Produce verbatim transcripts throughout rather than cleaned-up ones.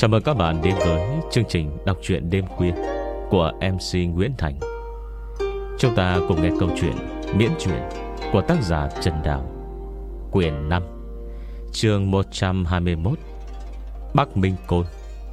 Chào mừng các bạn đến với chương trình đọc truyện đêm khuya của em xê Nguyễn Thành. Chúng ta cùng nghe câu chuyện miễn truyện của tác giả Trần Đào, quyển năm, chương một trăm hai mươi mốt, Bắc Minh Côn.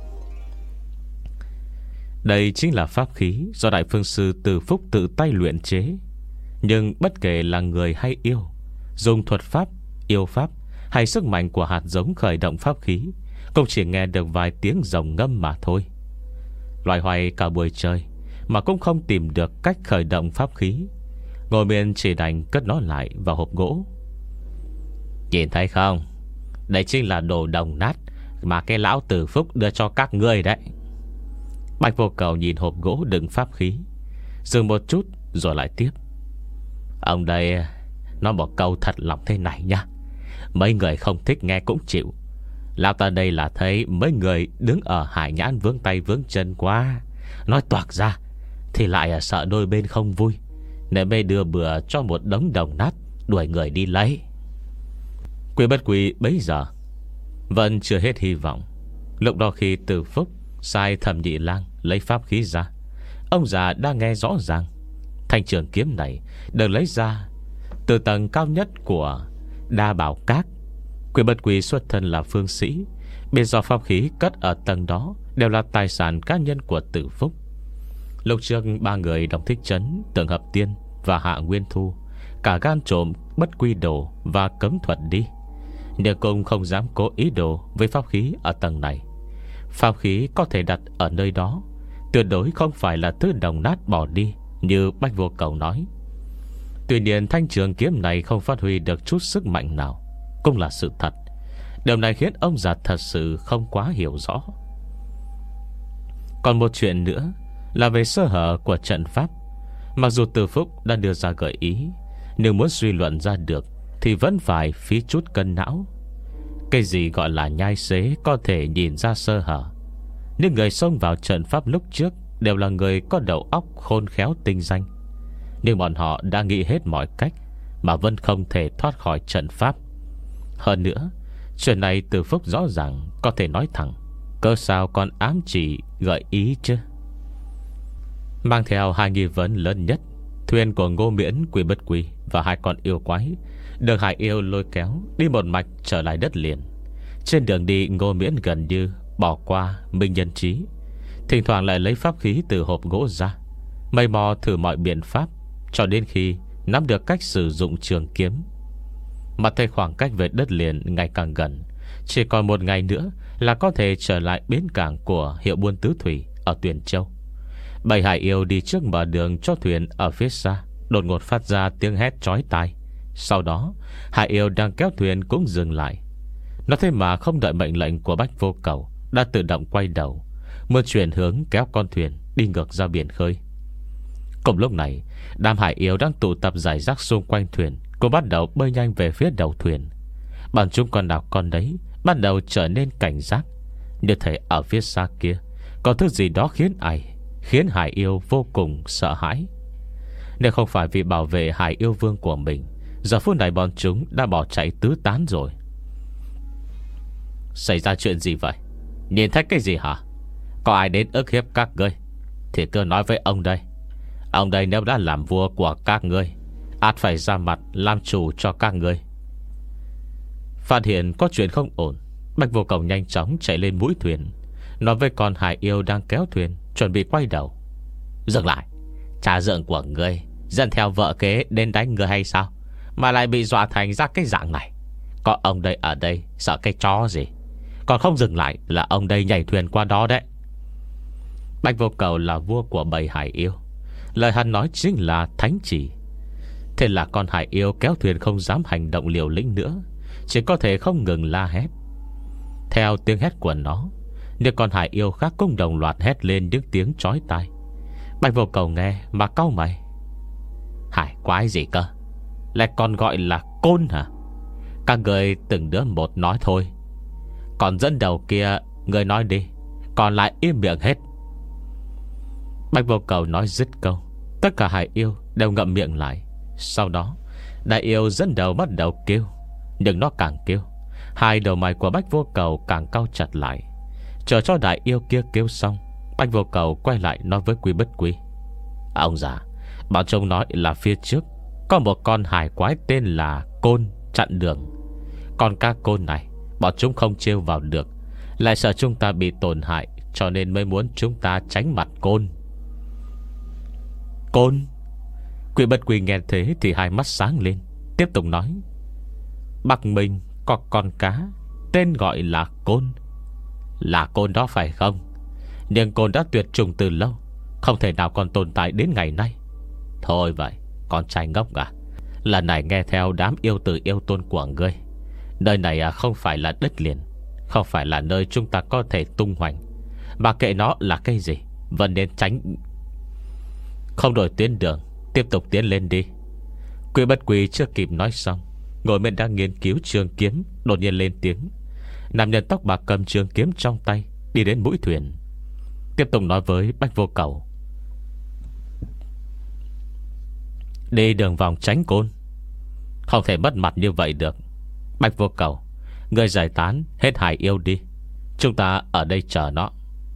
Đây chính là pháp khí do Đại Phương Sư Từ Phúc tự tay luyện chế. Nhưng bất kể là người hay yêu, dùng thuật pháp, yêu pháp hay sức mạnh của hạt giống khởi động pháp khí, cũng chỉ nghe được vài tiếng rồng ngâm mà thôi. Loài hoài cả buổi trời mà cũng không tìm được cách khởi động pháp khí, ngồi miền chỉ đành cất nó lại vào hộp gỗ. Nhìn thấy không, đây chính là đồ đồng nát mà cái lão Từ Phúc đưa cho các ngươi đấy. Bạch Vô Cầu nhìn hộp gỗ đựng pháp khí, dừng một chút rồi lại tiếp. Ông đây nói một câu thật lòng thế này nha, mấy người không thích nghe cũng chịu. Lão ta đây là thấy mấy người đứng ở hải nhãn vướng tay vướng chân quá, nói toạc ra thì lại sợ đôi bên không vui, nên mới đưa bừa cho một đống đồng nát đuổi người đi lấy. Quy Bất Quy bấy giờ vẫn chưa hết hy vọng. Lúc đó khi Từ Phúc sai Thẩm Nhị Lang lấy pháp khí ra, ông già đã nghe rõ ràng thanh trường kiếm này được lấy ra từ tầng cao nhất của Đa Bảo Các. Quy Bất Quy xuất thân là phương sĩ, biết do pháp khí cất ở tầng đó đều là tài sản cá nhân của Từ Phúc. Lúc trước ba người Đồng Thích Trấn, Tưởng Hợp Tiên và Hạ Nguyên Thu cả gan trộm Bất Quy đồ và cấm thuật đi, nhưng cũng không dám cố ý đồ với pháp khí ở tầng này. Pháp khí có thể đặt ở nơi đó tuyệt đối không phải là thứ đồng nát bỏ đi như Bạch Vô Cầu nói. Tuy nhiên thanh trường kiếm này không phát huy được chút sức mạnh nào cũng là sự thật. Điều này khiến ông già thật sự không quá hiểu rõ. Còn một chuyện nữa là về sơ hở của trận pháp. Mặc dù Từ Phúc đã đưa ra gợi ý, nhưng muốn suy luận ra được thì vẫn phải phí chút cân não. Cái gì gọi là nhai xế có thể nhìn ra sơ hở, nhưng người xông vào trận pháp lúc trước đều là người có đầu óc khôn khéo tinh danh. Nhưng bọn họ đã nghĩ hết mọi cách mà vẫn không thể thoát khỏi trận pháp. Hơn nữa, chuyện này Từ Phúc rõ ràng có thể nói thẳng, cơ sao còn ám chỉ gợi ý chứ. Mang theo hai nghi vấn lớn nhất, thuyền của Ngô Miễn, Quy Bất Quy và hai con yêu quái được Hải Yêu lôi kéo đi một mạch trở lại đất liền. Trên đường đi, Ngô Miễn gần như bỏ qua Minh Nhân Trí, thỉnh thoảng lại lấy pháp khí từ hộp gỗ ra, mây mò thử mọi biện pháp cho đến khi nắm được cách sử dụng trường kiếm. Mà thấy khoảng cách về đất liền ngày càng gần, chỉ còn một ngày nữa là có thể trở lại bến cảng của hiệu buôn Tứ Thủy ở Tuyền Châu. Bầy Hải Yêu đi trước mở đường cho thuyền ở phía xa đột ngột phát ra tiếng hét chói tai. Sau đó Hải Yêu đang kéo thuyền cũng dừng lại. Nó thế mà không đợi mệnh lệnh của Bạch Vô Cầu, đã tự động quay đầu, mưa chuyển hướng kéo con thuyền đi ngược ra biển khơi. Cùng lúc này, đám Hải Yêu đang tụ tập rải rác xung quanh thuyền cũng bắt đầu bơi nhanh về phía đầu thuyền. Bọn chúng con nào con đấy bắt đầu trở nên cảnh giác, như thể ở phía xa kia có thứ gì đó khiến ai Khiến Hải Yêu vô cùng sợ hãi. Nếu không phải vì bảo vệ Hải Yêu Vương của mình, giờ phút này bọn chúng đã bỏ chạy tứ tán rồi. Xảy ra chuyện gì vậy? Nhìn thấy cái gì hả? Có ai đến ức hiếp các ngươi thì cứ nói với ông đây. Ông đây nếu đã làm vua của các ngươi, ắt phải ra mặt làm chủ cho các ngươi. Phát hiện có chuyện không ổn, Bạch Vô Cầu nhanh chóng chạy lên mũi thuyền, nói với con Hải Yêu đang kéo thuyền chuẩn bị quay đầu. Dừng lại, cha dượng của ngươi dẫn theo vợ kế đến đánh ngươi hay sao, mà lại bị dọa thành ra cái dạng này? Có ông đây ở đây sợ cái chó gì? Còn không dừng lại là ông đây nhảy thuyền qua đó đấy. Bạch Vô Cầu là vua của bầy Hải Yêu, lời hắn nói chính là thánh chỉ. Thế là con Hải Yêu kéo thuyền không dám hành động liều lĩnh nữa, chỉ có thể không ngừng la hét. Theo tiếng hét của nó, những con Hải Yêu khác cũng đồng loạt hét lên những tiếng chói tai. Bạch Vô Cầu nghe mà cau mày. Hải quái gì cơ? Lại còn gọi là côn hả? Các người từng đứa một nói thôi, còn dẫn đầu kia người nói đi, còn lại im miệng hết. Bạch Vô Cầu nói dứt câu, tất cả Hải Yêu đều ngậm miệng lại. Sau đó Đại Yêu dẫn đầu bắt đầu kêu, nhưng nó càng kêu, hai đầu mày của Bạch Vô Cầu càng cau chặt lại. Chờ cho đại yêu kia kêu xong, Bạch Vô Cầu quay lại nói với Quy Bất Quy: Ông già, bọn trông nói là phía trước có một con hải quái tên là Côn chặn đường. Con cá côn này bọn chúng không trêu vào được, lại sợ chúng ta bị tổn hại, cho nên mới muốn chúng ta tránh mặt Côn. Côn? Quy Bất Quy nghe thế thì hai mắt sáng lên, tiếp tục nói: Bắc Minh có con cá tên gọi là Côn. Là Côn đó phải không? Nhưng Côn đã tuyệt chủng từ lâu, không thể nào còn tồn tại đến ngày nay. Thôi vậy, con trai ngốc à, lần này nghe theo đám yêu tử yêu tôn của ngươi. Nơi này à, không phải là đất liền, không phải là nơi chúng ta có thể tung hoành. Mà kệ nó là cái gì, vẫn nên tránh. Không đổi tuyến đường, tiếp tục tiến lên đi. Quy Bất Quy chưa kịp nói xong, ngồi bên đang nghiên cứu trường kiếm đột nhiên lên tiếng. Nam nhân tóc bạc cầm trường kiếm trong tay đi đến mũi thuyền, tiếp tục nói với Bạch Vô Cầu: Đi đường vòng tránh Côn, không thể mất mặt như vậy được. Bạch Vô Cầu, ngươi giải tán hết hải yêu đi, chúng ta ở đây chờ nó.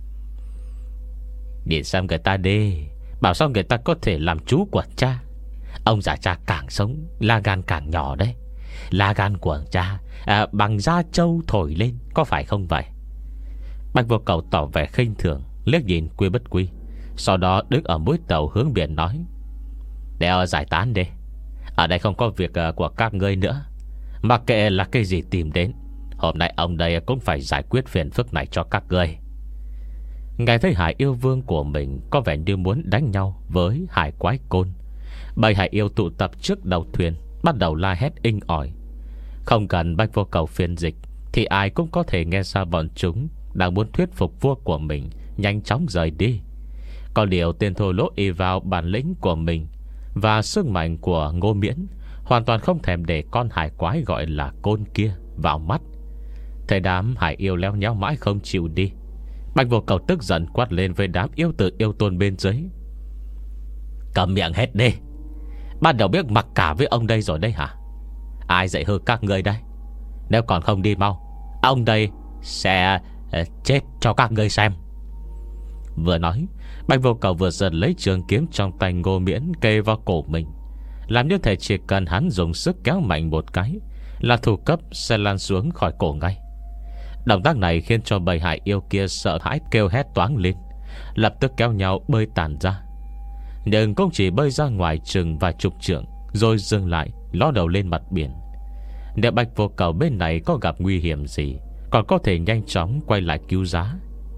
Nhìn xem người ta đi, bảo sao người ta có thể làm chú của cha. Ông già cha càng sống là gan càng nhỏ đấy. Là gan của cha à, bằng da trâu thổi lên, có phải không vậy? Bạch Vô Cầu tỏ vẻ khinh thường, liếc nhìn Quy Bất Quy, sau đó đứng ở mũi tàu hướng biển nói: Đeo giải tán đi, ở đây không có việc của các ngươi nữa. Mặc kệ là cái gì tìm đến, hôm nay ông đây cũng phải giải quyết phiền phức này cho các ngươi. Ngài thấy hải yêu vương của mình có vẻ như muốn đánh nhau với hải quái Côn. Bầy hải yêu tụ tập trước đầu thuyền, bắt đầu la hét inh ỏi. Không cần Bạch Vô Cầu phiên dịch thì ai cũng có thể nghe ra bọn chúng đang muốn thuyết phục vua của mình nhanh chóng rời đi. Có điều tên thô lỗ y vào bản lĩnh của mình và sức mạnh của Ngô Miễn, hoàn toàn không thèm để con hải quái gọi là Côn kia vào mắt. Thấy đám hải yêu leo nhéo mãi không chịu đi, Bạch Vô Cầu tức giận quát lên với đám yêu tử yêu tôn bên dưới: Cầm miệng hết đi, ban đầu biết mặc cả với ông đây rồi đấy hả? Ai dạy hư các ngươi đây? Nếu còn không đi mau, ông đây sẽ uh, chết cho các ngươi xem. Vừa nói, Bạch Vô Cầu vừa giật lấy trường kiếm trong tay Ngô Miễn kề vào cổ mình, làm như thể chỉ cần hắn dùng sức kéo mạnh một cái là thủ cấp sẽ lan xuống khỏi cổ ngay. Động tác này khiến cho bầy hải yêu kia sợ hãi kêu hét toáng lên, lập tức kéo nhau bơi tản ra. Nhưng cũng chỉ bơi ra ngoài chừng vài chục trượng, rồi dừng lại ló đầu lên mặt biển. Nếu Bạch Vô Cầu bên này có gặp nguy hiểm gì, còn có thể nhanh chóng quay lại cứu giá.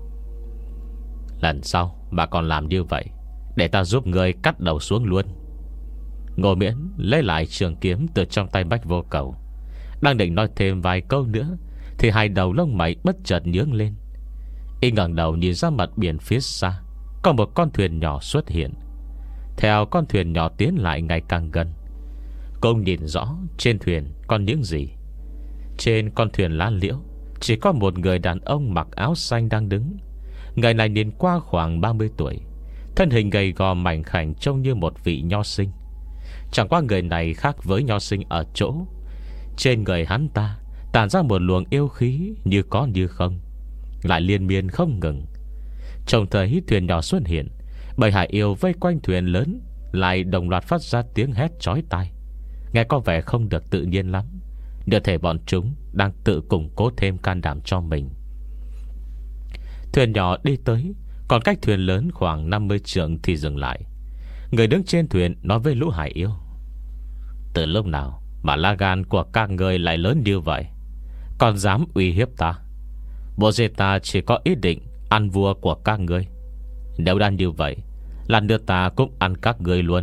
Lần sau mà còn làm như vậy, để ta giúp người cắt đầu xuống luôn. Ngô Miễn lấy lại trường kiếm từ trong tay Bạch Vô Cầu, đang định nói thêm vài câu nữa thì hai đầu lông mày bất chợt nhướng lên. Y ngẩng đầu nhìn ra mặt biển phía xa, có một con thuyền nhỏ xuất hiện. Theo con thuyền nhỏ tiến lại ngày càng gần, công nhìn rõ trên thuyền còn những gì. Trên con thuyền lá liễu chỉ có một người đàn ông mặc áo xanh đang đứng. Người này nhìn qua khoảng ba mươi tuổi, thân hình gầy gò mảnh khảnh, trông như một vị nho sinh. Chẳng qua người này khác với nho sinh ở chỗ trên người hắn ta tản ra một luồng yêu khí như có như không, lại liên miên không ngừng. Trông thấy thuyền nhỏ xuất hiện, bầy hải yêu vây quanh thuyền lớn lại đồng loạt phát ra tiếng hét chói tai, nghe có vẻ không được tự nhiên lắm. Như thể bọn chúng đang tự củng cố thêm can đảm cho mình. Thuyền nhỏ đi tới, còn cách thuyền lớn khoảng năm mươi trượng thì dừng lại. Người đứng trên thuyền nói với lũ hải yêu: Từ lúc nào mà lá gan của các người lại lớn như vậy, còn dám uy hiếp ta? Bộ dê ta chỉ có ý định ăn vua của các người. Nếu đang như vậy, lần nữa ta cũng ăn các người luôn.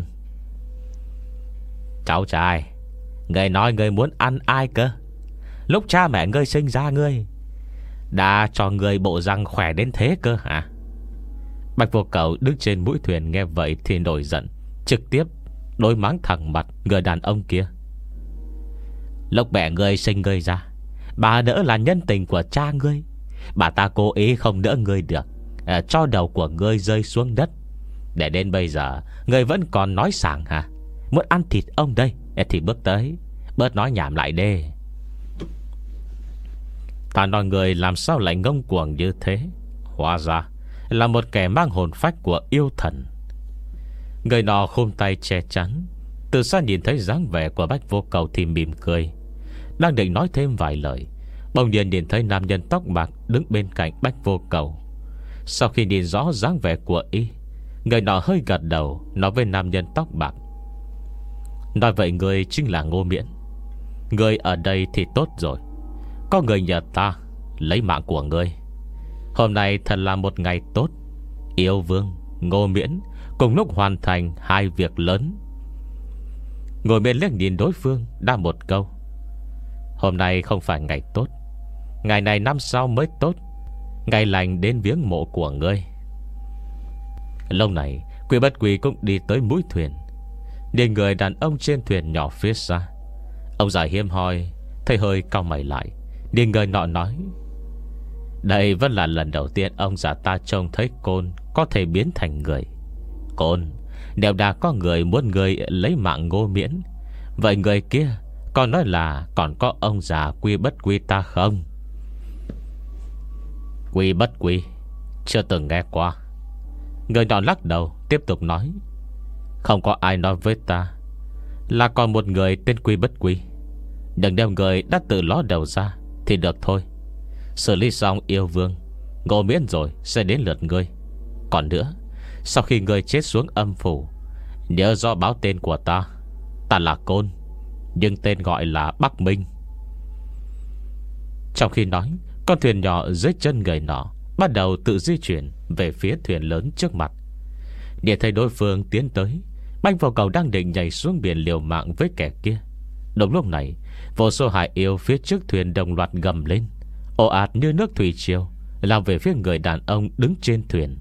Cháu trai, người nói người muốn ăn ai cơ? Lúc cha mẹ ngươi sinh ra ngươi đã cho ngươi bộ răng khỏe đến thế cơ hả? Bạch Vô Cầu đứng trên mũi thuyền nghe vậy thì nổi giận, trực tiếp đối mắng thẳng mặt người đàn ông kia: Lúc mẹ ngươi sinh ngươi ra, bà đỡ là nhân tình của cha ngươi. Bà ta cố ý không đỡ ngươi được, à, cho đầu của ngươi rơi xuống đất. Để đến bây giờ ngươi vẫn còn nói sảng hả? Muốn ăn thịt ông đây thì bước tới, bớt nói nhảm lại đi. Ta nói người làm sao lại ngông cuồng như thế? Hóa ra là một kẻ mang hồn phách của yêu thần. Người nọ khum tay che chắn. Từ xa nhìn thấy dáng vẻ của Bách Vô Cầu thì mỉm cười, đang định nói thêm vài lời, bỗng nhiên nhìn thấy nam nhân tóc bạc đứng bên cạnh Bách Vô Cầu. Sau khi nhìn rõ dáng vẻ của y, người nọ hơi gật đầu, nói với nam nhân tóc bạc: nói vậy người chính là Ngô Miễn. Người ở đây thì tốt rồi, có người nhờ ta lấy mạng của người. Hôm nay thật là một ngày tốt. Yêu Vương, Ngô Miễn cùng lúc hoàn thành hai việc lớn. Ngồi bên liếc nhìn đối phương, đa một câu: hôm nay không phải ngày tốt, ngày này năm sau mới tốt, ngày lành đến viếng mộ của ngươi. Lúc này Quy Bất Quy cũng đi tới mũi thuyền, nhìn người đàn ông trên thuyền nhỏ phía xa. Ông già hiếm hoi thấy hơi cau mày lại, nhìn người nọ nói: đây vẫn là lần đầu tiên ông già ta trông thấy Côn có thể biến thành người. Côn, nếu đã có người muốn người lấy mạng Ngô Miễn, vậy người kia còn nói là còn có ông già Quy Bất Quy ta không? Quy Bất Quy chưa từng nghe qua. Người nọ lắc đầu, tiếp tục nói: không có ai nói với ta là còn một người tên Quy Bất Quy. Đừng đem người đã tự ló đầu ra thì được thôi. Xử lý xong Yêu Vương, Ngô Miễn rồi sẽ đến lượt ngươi. Còn nữa, sau khi ngươi chết xuống âm phủ, nhớ do báo tên của ta. Ta là Côn, nhưng tên gọi là Bắc Minh. Trong khi nói, con thuyền nhỏ dưới chân người nọ bắt đầu tự di chuyển về phía thuyền lớn trước mặt. Để thấy đối phương tiến tới, Bách Vô Cầu đang định nhảy xuống biển liều mạng với kẻ kia. Đúng lúc này, vô số hải yêu phía trước thuyền đồng loạt gầm lên, ồ ạt như nước thủy triều, lao về phía người đàn ông đứng trên thuyền.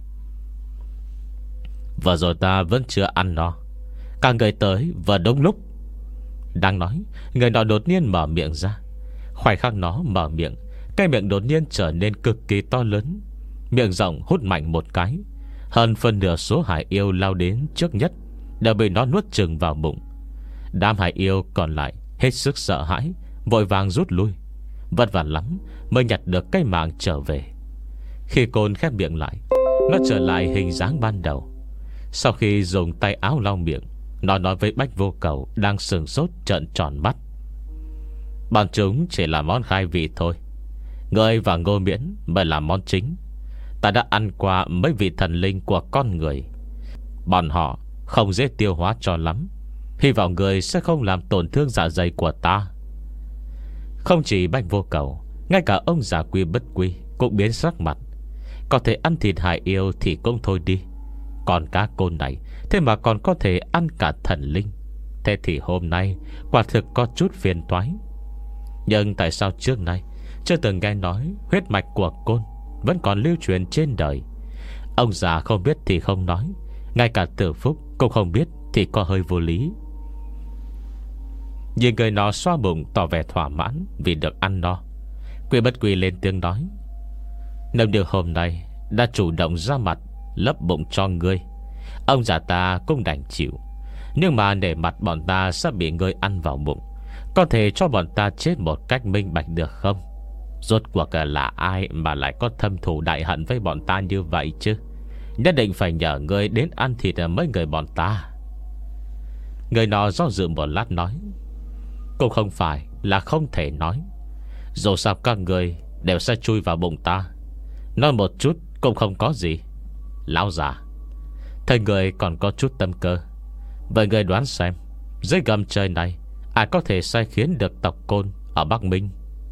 Vừa rồi ta vẫn chưa ăn no, cả người tới vừa đúng lúc. Đang nói, người nọ đột nhiên mở miệng ra. Khoảnh khắc nó mở miệng, cái miệng đột nhiên trở nên cực kỳ to lớn, miệng rộng hút mạnh một cái. Hơn phân nửa số hải yêu lao đến trước nhất đều bị nó nuốt chừng vào bụng. Đám hải yêu còn lại hết sức sợ hãi, vội vàng rút lui, vất vả lắm mới nhặt được cái mạng trở về. Khi Côn khép miệng lại, nó trở lại hình dáng ban đầu. Sau khi dùng tay áo lau miệng, nó nói với Bách Vô Cầu đang sừng sốt trợn tròn mắt: bọn chúng chỉ là món khai vị thôi, ngươi và Ngô Miễn mới là món chính. Ta đã ăn qua mấy vị thần linh của con người, bọn họ không dễ tiêu hóa cho lắm. Hy vọng người sẽ không làm tổn thương dạ dày của ta. Không chỉ Bách Vô Cầu, ngay cả ông già Quy Bất Quy cũng biến sắc mặt. Có thể ăn thịt hải yêu thì cũng thôi đi, còn cá Côn này thế mà còn có thể ăn cả thần linh. Thế thì hôm nay quả thực có chút phiền toái. Nhưng tại sao trước nay chưa từng nghe nói huyết mạch của Côn vẫn còn lưu truyền trên đời? Ông già không biết thì không nói, ngay cả Tử Phúc cũng không biết thì có hơi vô lý. Nhìn người nó xoa bụng tỏ vẻ thỏa mãn vì được ăn no, Quy Bất Quy lên tiếng nói: nếu được hôm nay đã chủ động ra mặt lấp bụng cho ngươi, ông già ta cũng đành chịu. Nhưng mà để mặt bọn ta sắp bị ngươi ăn vào bụng, có thể cho bọn ta chết một cách minh bạch được không? Rốt cuộc là ai mà lại có thâm thù đại hận với bọn ta như vậy chứ? Nhất định phải nhờ ngươi đến ăn thịt mấy người bọn ta. Người nọ do dự một lát nói: cũng không phải là không thể nói, dù sao các người đều sẽ chui vào bụng ta, nói một chút cũng không có gì. Lão già, thấy người còn có chút tâm cơ, vậy người đoán xem, dưới gầm trời này ai có thể sai khiến được tộc Côn ở Bắc Minh?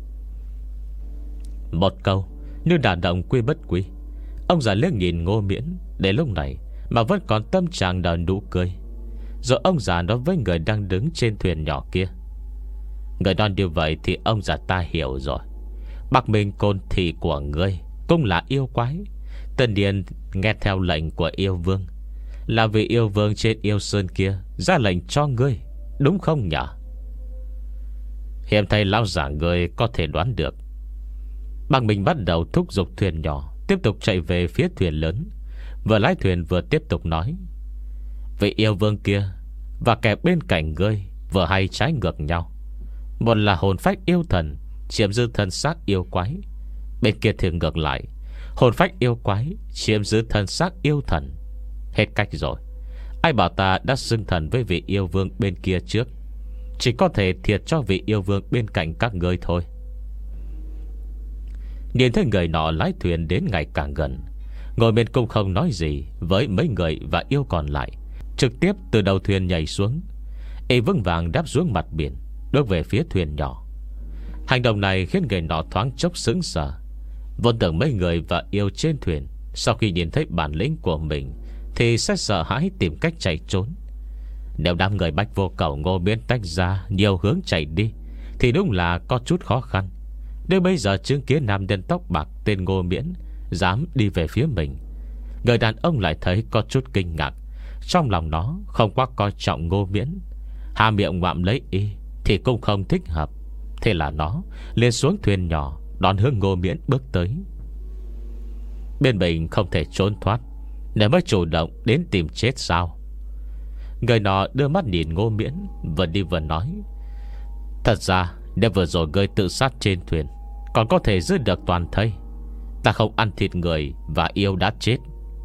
Một câu như đả động Quy Bất Quy. Ông già liếc nhìn Ngô Miễn, để lúc này mà vẫn còn tâm trạng nở nụ cười. Rồi ông già nói với người đang đứng trên thuyền nhỏ kia: người nói như vậy thì ông già ta hiểu rồi. Bắc Minh Côn thị của ngươi cũng là yêu quái, tất nhiên nghe theo lệnh của Yêu Vương, là vì Yêu Vương trên Yêu Sơn kia ra lệnh cho ngươi, đúng không nhỉ? Hiểm thay lão già ngươi có thể đoán được. Bắc Minh bắt đầu thúc giục thuyền nhỏ tiếp tục chạy về phía thuyền lớn, vừa lái thuyền vừa tiếp tục nói: vị Yêu Vương kia và kẻ bên cạnh ngươi vừa hay trái ngược nhau. Một là hồn phách yêu thần chiếm giữ thân xác yêu quái, Bên kia thì ngược lại, hồn phách yêu quái chiếm giữ thân xác yêu thần. Hết cách rồi. Ai bảo ta đã xưng thần với vị yêu vương bên kia trước, chỉ có thể thiệt cho vị yêu vương bên cạnh các ngươi thôi. Nhìn thấy người nọ lái thuyền đến ngày càng gần, Ngô Miễn cũng không nói gì với mấy người và yêu còn lại, trực tiếp từ đầu thuyền nhảy xuống. Y vững vàng đáp xuống mặt biển, bước về phía thuyền nhỏ. Hành động này khiến người nọ thoáng chốc sững sờ. Vốn tưởng mấy người và yêu trên thuyền sau khi nhìn thấy bản lĩnh của mình thì sẽ sợ hãi tìm cách chạy trốn. Nếu đám người Bách Vô Cầu Ngô Miễn tách ra nhiều hướng chạy đi thì đúng là có chút khó khăn. Nếu bây giờ chứng kiến nam nhân tóc bạc tên Ngô Miễn dám đi về phía mình, người đàn ông lại thấy có chút kinh ngạc. Trong lòng nó không quá coi trọng Ngô Miễn, hà miệng ngoạm lấy y thì cũng không thích hợp. Thế là nó liền xuống thuyền nhỏ, đón hướng Ngô Miễn bước tới. Bên mình không thể trốn thoát, để mới chủ động đến tìm chết sao? Người nọ đưa mắt nhìn Ngô Miễn, vừa đi vừa nói: Thật ra nếu vừa rồi ngươi tự sát trên thuyền, còn có thể giữ được toàn thây. Ta không ăn thịt người và yêu đã chết.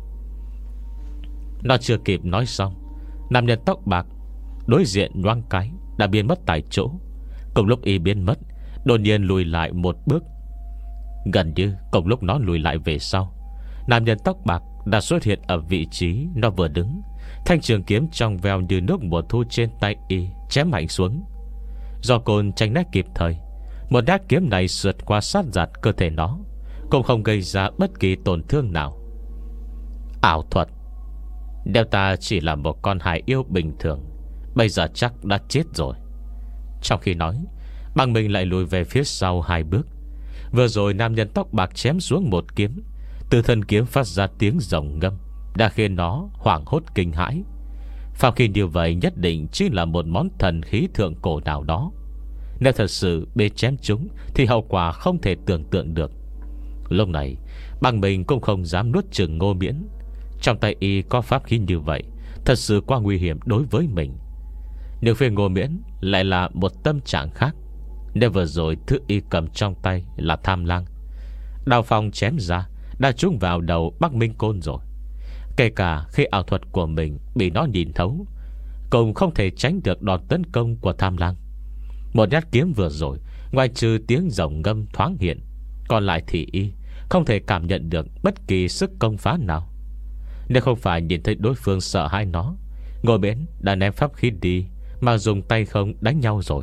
Nó chưa kịp nói xong, nam nhân tóc bạc đối diện nhoáng cái đã biến mất tại chỗ. Cùng lúc y biến mất, đột nhiên lùi lại một bước. Gần như cùng lúc nó lùi lại về sau, nam nhân tóc bạc đã xuất hiện ở vị trí nó vừa đứng. Thanh trường kiếm trong veo như nước mùa thu trên tay y chém mạnh xuống. Do côn tránh né kịp thời, một nhát kiếm này sượt qua sát giạt cơ thể nó, cũng không gây ra bất kỳ tổn thương nào. Ảo thuật. Nếu ta chỉ là một con hài yêu bình thường, bây giờ chắc đã chết rồi. Trong khi nói, bằng mình lại lùi về phía sau hai bước. Vừa rồi nam nhân tóc bạc chém xuống một kiếm, từ thân kiếm phát ra tiếng rồng ngâm, đã khiến nó hoảng hốt kinh hãi. Phạm khi như vậy nhất định chỉ là một món thần khí thượng cổ nào đó. Nếu thật sự bị chém chúng thì hậu quả không thể tưởng tượng được. Lúc này bằng mình cũng không dám nuốt chửng Ngô Miễn. Trong tay y có pháp khí như vậy, thật sự quá nguy hiểm đối với mình. Nhưng phía Ngô Miễn lại là một tâm trạng khác. Nếu vừa rồi thứ y cầm trong tay là tham lang, đao phong chém ra đã trúng vào đầu Bắc Minh Côn rồi. Kể cả khi ảo thuật của mình bị nó nhìn thấu, cũng không thể tránh được đòn tấn công của tham lang. Một nhát kiếm vừa rồi, ngoài trừ tiếng rồng ngâm thoáng hiện, còn lại thì y không thể cảm nhận được bất kỳ sức công phá nào. Nếu không phải nhìn thấy đối phương sợ hãi nó, Ngô Miễn đã ném pháp khí đi mà dùng tay không đánh nhau rồi.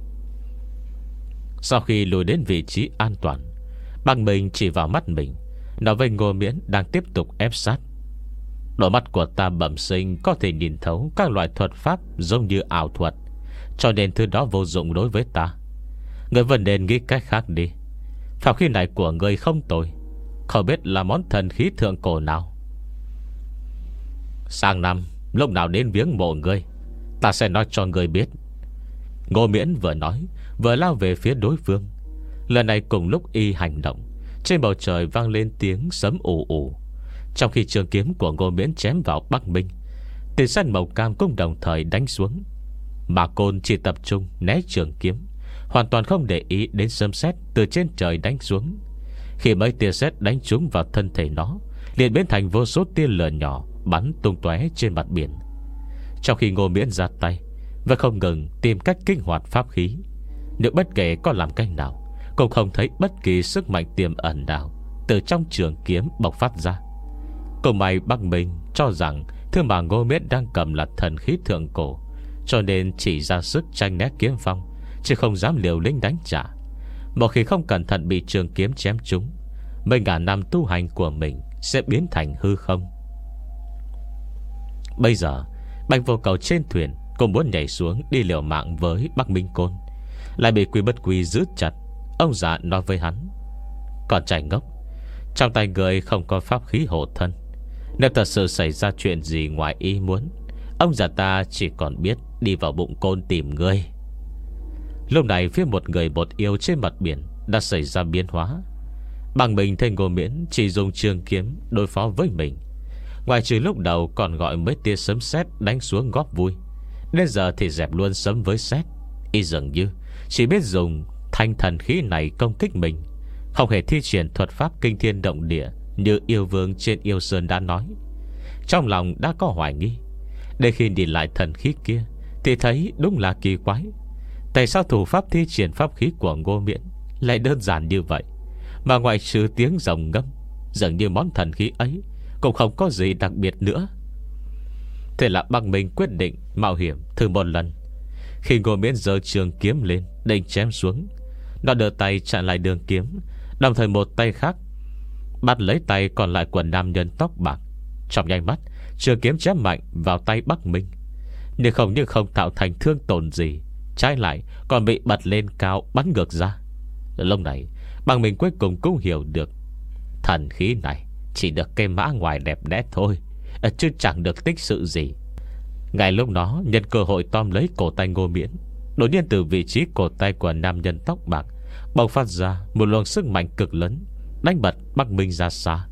Sau khi lùi đến vị trí an toàn, bằng mình chỉ vào mắt mình, nói với Ngô Miễn đang tiếp tục ép sát: Đôi mắt của ta bẩm sinh có thể nhìn thấu các loại thuật pháp giống như ảo thuật, cho nên thứ đó vô dụng đối với ta. Người vẫn nên nghĩ cách khác đi. Pháp khí này của người không tồi, không biết là món thần khí thượng cổ nào. Sang năm lúc nào đến viếng mộ ngươi, ta sẽ nói cho ngươi biết. Ngô Miễn vừa nói vừa lao về phía đối phương. Lần này cùng lúc y hành động, trên bầu trời vang lên tiếng sấm ù ù. Trong khi trường kiếm của Ngô Miễn chém vào Bắc Minh, tiền sắt màu cam cũng đồng thời đánh xuống. Mà Côn chỉ tập trung né trường kiếm, hoàn toàn không để ý đến sấm sét từ trên trời đánh xuống. Khi mấy tia sét đánh trúng vào thân thể nó, liền biến thành vô số tia lửa nhỏ bắn tung tóe trên mặt biển. Trong khi Ngô Miễn ra tay và không ngừng tìm cách kích hoạt pháp khí, nhưng bất kể có làm cách nào, cũng không thấy bất kỳ sức mạnh tiềm ẩn nào từ trong trường kiếm bộc phát ra. Cùng may Bắc Minh cho rằng thứ mà Ngô Miễn đang cầm là thần khí thượng cổ, cho nên chỉ ra sức tranh né kiếm phong, chứ không dám liều lĩnh đánh trả. Một khi không cẩn thận bị trường kiếm chém trúng, mấy ngàn năm tu hành của mình sẽ biến thành hư không. Bây giờ Bạch Vô Cầu trên thuyền cũng muốn nhảy xuống đi liều mạng với Bắc Minh Côn, lại bị Quy Bất Quy giữ chặt. Ông già nói với hắn: Còn trai ngốc, trong tay người không có pháp khí hộ thân. Nếu thật sự xảy ra chuyện gì ngoài ý muốn, ông già ta chỉ còn biết đi vào bụng Côn tìm ngươi. Lúc này phía một người một yêu trên mặt biển đã xảy ra biến hóa. Bằng mình thấy Ngô Miễn chỉ dùng trường kiếm đối phó với mình, ngoài trừ lúc đầu còn gọi mấy tia sấm sét đánh xuống góp vui, đến giờ thì dẹp luôn sấm với sét. Y dường như chỉ biết dùng thanh thần khí này công kích mình, không hề thi triển thuật pháp kinh thiên động địa như yêu vương trên yêu sơn đã nói. Trong lòng đã có hoài nghi. Để khi nhìn lại thần khí kia thì thấy đúng là kỳ quái. Tại sao thủ pháp thi triển pháp khí của Ngô Miễn lại đơn giản như vậy, mà ngoại trừ tiếng rồng ngâm, dường như món thần khí ấy cũng không có gì đặc biệt nữa. Thế là Băng Minh quyết định mạo hiểm thử một lần. Khi Ngô Miễn giơ trường kiếm lên định chém xuống, nó đưa tay chặn lại đường kiếm, đồng thời một tay khác bắt lấy tay còn lại của nam nhân tóc bạc. Trong nháy mắt, trường kiếm chém mạnh vào tay Bắc Minh, nhưng không những không tạo thành thương tổn gì, trái lại còn bị bật lên cao bắn ngược ra. Lúc này Băng Minh cuối cùng cũng hiểu được thần khí này chỉ được cây mã ngoài đẹp đẽ thôi, chứ chẳng được tích sự gì. Ngay lúc đó, nhân cơ hội tóm lấy cổ tay Ngô Miễn, đột nhiên từ vị trí cổ tay của nam nhân tóc bạc bộc phát ra một luồng sức mạnh cực lớn, đánh bật Bắc Minh ra xa.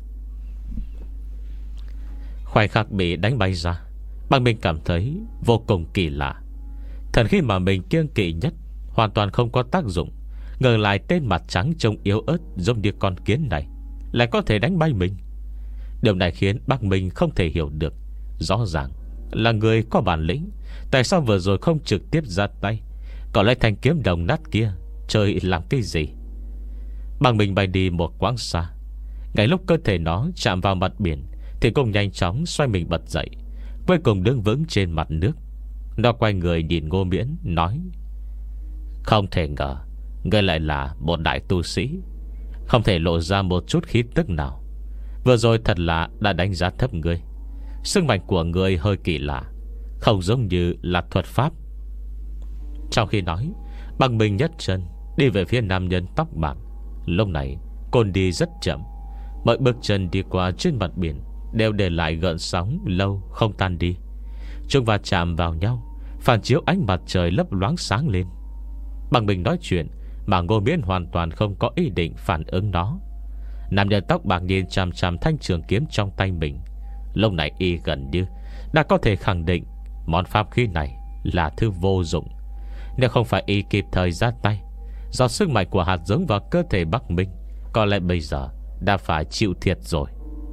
Khoảnh khắc bị đánh bay ra, Băng Minh cảm thấy vô cùng kỳ lạ. Thần khí mà mình kiêng kỵ nhất hoàn toàn không có tác dụng, ngờ lại tên mặt trắng trông yếu ớt giống như con kiến này lại có thể đánh bay mình. Điều này khiến Bắc Minh không thể hiểu được. Rõ ràng là người có bản lĩnh, tại sao vừa rồi không trực tiếp ra tay, còn lấy thanh kiếm đồng nát kia chơi làm cái gì? Băng Minh bay đi một quãng xa. Ngay lúc cơ thể nó chạm vào mặt biển thì cũng nhanh chóng xoay mình bật dậy, cuối cùng đứng vững trên mặt nước. Nó quay người nhìn Ngô Miễn nói: không thể ngờ ngươi lại là một đại tu sĩ, không thể lộ ra một chút khí tức nào. Vừa rồi thật là đã đánh giá thấp ngươi. Sức mạnh của ngươi hơi kỳ lạ, không giống như là thuật pháp. Trong khi nói, Băng Minh nhất chân đi về phía nam nhân tóc bạc. Lúc này côn đi rất chậm, mọi bước chân đi qua trên mặt biển đều để lại gợn sóng lâu không tan đi. Chúng va chạm vào nhau, phản chiếu ánh mặt trời lấp loáng sáng lên. Băng Minh nói chuyện mà Ngô Miễn hoàn toàn không có ý định phản ứng nó. Nam nhân tóc bạc nhìn chằm chằm thanh trường kiếm trong tay mình. Lúc này y gần như đã có thể khẳng định món pháp khí này là thứ vô dụng. Nếu không phải y kịp thời ra tay, do sức mạnh của hạt giống vào cơ thể Bắc Minh, có lẽ bây giờ đã phải chịu thiệt rồi.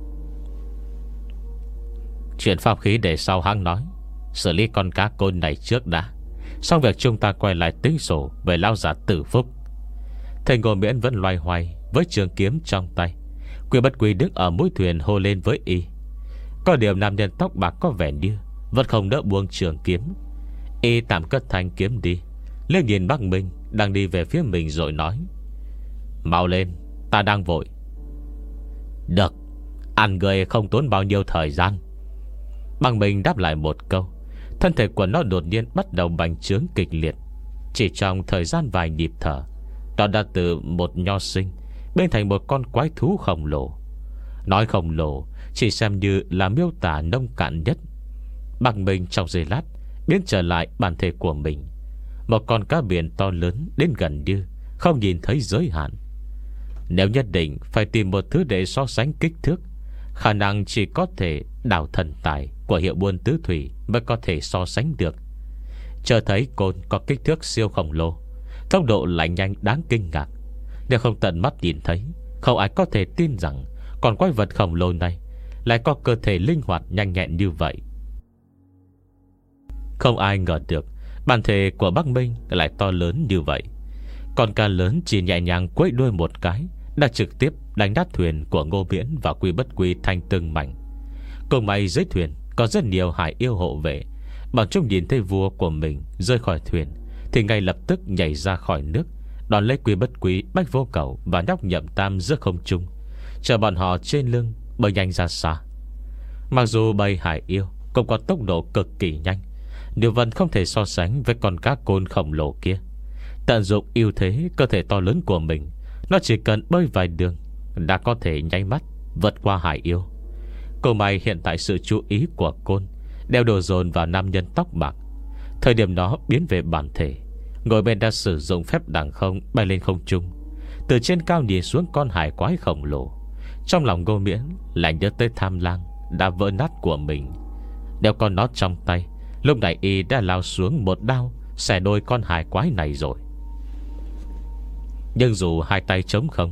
Chuyện pháp khí để sau hắn nói, xử lý con cá côn này trước đã, xong việc chúng ta quay lại tính sổ về lao giả Tử Phúc. Thầy Ngô Miễn vẫn loay hoay với trường kiếm trong tay. Quy Bất Quy đứng ở mũi thuyền hô lên với y. Có điều nam nhân tóc bạc có vẻ như vẫn không đỡ buông trường kiếm. Y tạm cất thanh kiếm đi, liếc nhìn Bắc Minh đang đi về phía mình rồi nói: mau lên, ta đang vội. Được, ăn người không tốn bao nhiêu thời gian. Bắc Minh đáp lại một câu. Thân thể của nó đột nhiên bắt đầu bành trướng kịch liệt. Chỉ trong thời gian vài nhịp thở, nó đã từ một nho sinh biến thành một con quái thú khổng lồ. Nói khổng lồ chỉ xem như là miêu tả nông cạn nhất. Bắc Minh trong giây lát biến trở lại bản thể của mình, một con cá biển to lớn đến gần như không nhìn thấy giới hạn. Nếu nhất định phải tìm một thứ để so sánh kích thước, khả năng chỉ có thể đảo thần tài của hiệu buôn tứ thủy mới có thể so sánh được. Chờ thấy côn có kích thước siêu khổng lồ, tốc độ lại nhanh đáng kinh ngạc. Nếu không tận mắt nhìn thấy, không ai có thể tin rằng con quái vật khổng lồ này lại có cơ thể linh hoạt nhanh nhẹn như vậy. Không ai ngờ được bản thể của Bắc Minh lại to lớn như vậy. Con cá lớn chỉ nhẹ nhàng quấy đuôi một cái đã trực tiếp đánh nát thuyền của Ngô Miễn và Quy Bất Quy thành từng mảnh. Cùng may dưới thuyền có rất nhiều hải yêu hộ vệ. Bọn chúng nhìn thấy vua của mình rơi khỏi thuyền thì ngay lập tức nhảy ra khỏi nước, đón lấy Quy Bất Quy, Bách Vô Cầu và nhóc Nhậm Tam giữa không trung, chờ bọn họ trên lưng bơi nhanh ra xa. Mặc dù bầy hải yêu cũng có tốc độ cực kỳ nhanh, nhưng vẫn không thể so sánh với con cá côn khổng lồ kia. Tận dụng ưu thế cơ thể to lớn của mình, nó chỉ cần bơi vài đường đã có thể nháy mắt vượt qua hải yêu. Cô may hiện tại sự chú ý của côn đều đổ dồn vào nam nhân tóc bạc. Thời điểm đó biến về bản thể, ngồi bên đã sử dụng phép đằng không bay lên không trung, từ trên cao nhìn xuống con hải quái khổng lồ. Trong lòng Ngô Miễn lại nhớ tới tham lang đã vỡ nát của mình. Đeo con nó trong tay, lúc này y đã lao xuống một đao xẻ đôi con hải quái này rồi. Nhưng dù hai tay trống không,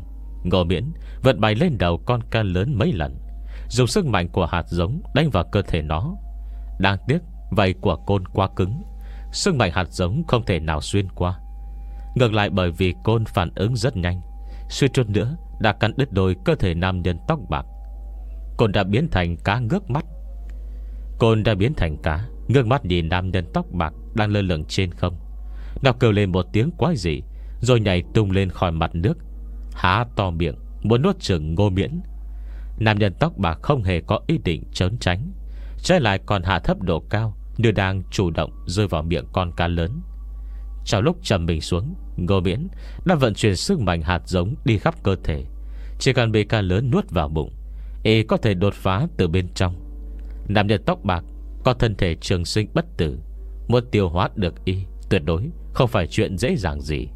Ngô Miễn vận bay lên đầu con cá lớn mấy lần, dùng sức mạnh của hạt giống đánh vào cơ thể nó. Đáng tiếc vảy của côn quá cứng, sức mạnh hạt giống không thể nào xuyên qua. Ngược lại bởi vì côn phản ứng rất nhanh, suýt chút nữa đã cắn đứt đôi cơ thể nam nhân tóc bạc. Côn đã biến thành cá ngước mắt Côn đã biến thành cá ngước mắt nhìn nam nhân tóc bạc đang lơ lửng trên không. Nó kêu lên một tiếng quái dị, rồi nhảy tung lên khỏi mặt nước, há to miệng muốn nuốt chửng Ngô Miễn. Nam nhân tóc bạc không hề có ý định trốn tránh, trái lại còn hạ thấp độ cao, như đang chủ động rơi vào miệng con cá lớn. Trong lúc trầm mình xuống, Ngô Miễn đã vận chuyển sức mạnh hạt giống đi khắp cơ thể. Chỉ cần bị cá lớn nuốt vào bụng, y có thể đột phá từ bên trong. Nam nhân tóc bạc có thân thể trường sinh bất tử, muốn tiêu hóa được y tuyệt đối không phải chuyện dễ dàng gì.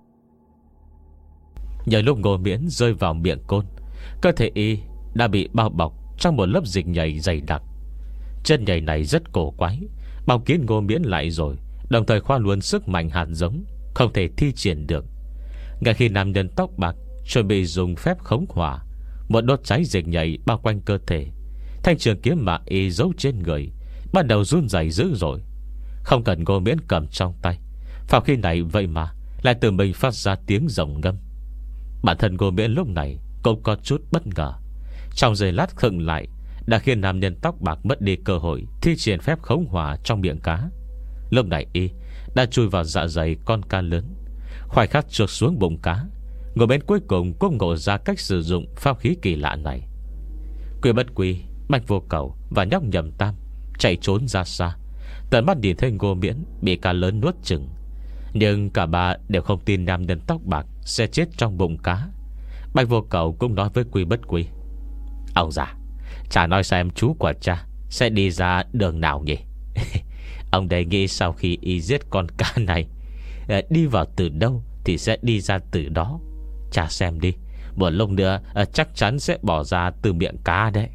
Nhờ lúc Ngô Miễn rơi vào miệng côn, cơ thể y đã bị bao bọc trong một lớp dịch nhầy dày đặc. Chân nhầy này rất cổ quái, bao kín Ngô Miễn lại rồi, đồng thời khoa luôn sức mạnh hạt giống, không thể thi triển được. Ngay khi nam nhân tóc bạc chuẩn bị dùng phép khống hỏa, một đốt cháy dịch nhầy bao quanh cơ thể, thanh trường kiếm mà y giấu trên người bắt đầu run rẩy dữ rồi. Không cần Ngô Miễn cầm trong tay, phàm khí này vậy mà lại từ mình phát ra tiếng rồng ngâm. Bản thân Ngô Miễn lúc này cũng có chút bất ngờ. Trong giây lát khựng lại đã khiến nam nhân tóc bạc mất đi cơ hội thi triển phép khống hỏa trong miệng cá. Lúc này y đã chui vào dạ dày con cá lớn, khoảnh khắc trượt xuống bụng cá. Ngô Miễn cuối cùng cũng ngộ ra cách sử dụng pháp khí kỳ lạ này. Quy Bất Quy, Bạch Vô Cầu và nhóc Nhậm Tam chạy trốn ra xa, tận mắt nhìn thấy Ngô Miễn bị cá lớn nuốt chửng. Nhưng cả ba đều không tin nam nhân tóc bạc sẽ chết trong bụng cá. Bạch Vô Cầu cũng nói với Quy Bất Quy: ông già, cha nói xem chú của cha sẽ đi ra đường nào nhỉ? Ông đề nghị sau khi y giết con cá này, đi vào từ đâu thì sẽ đi ra từ đó. Cha xem đi, một lúc nữa chắc chắn sẽ bỏ ra từ miệng cá đấy.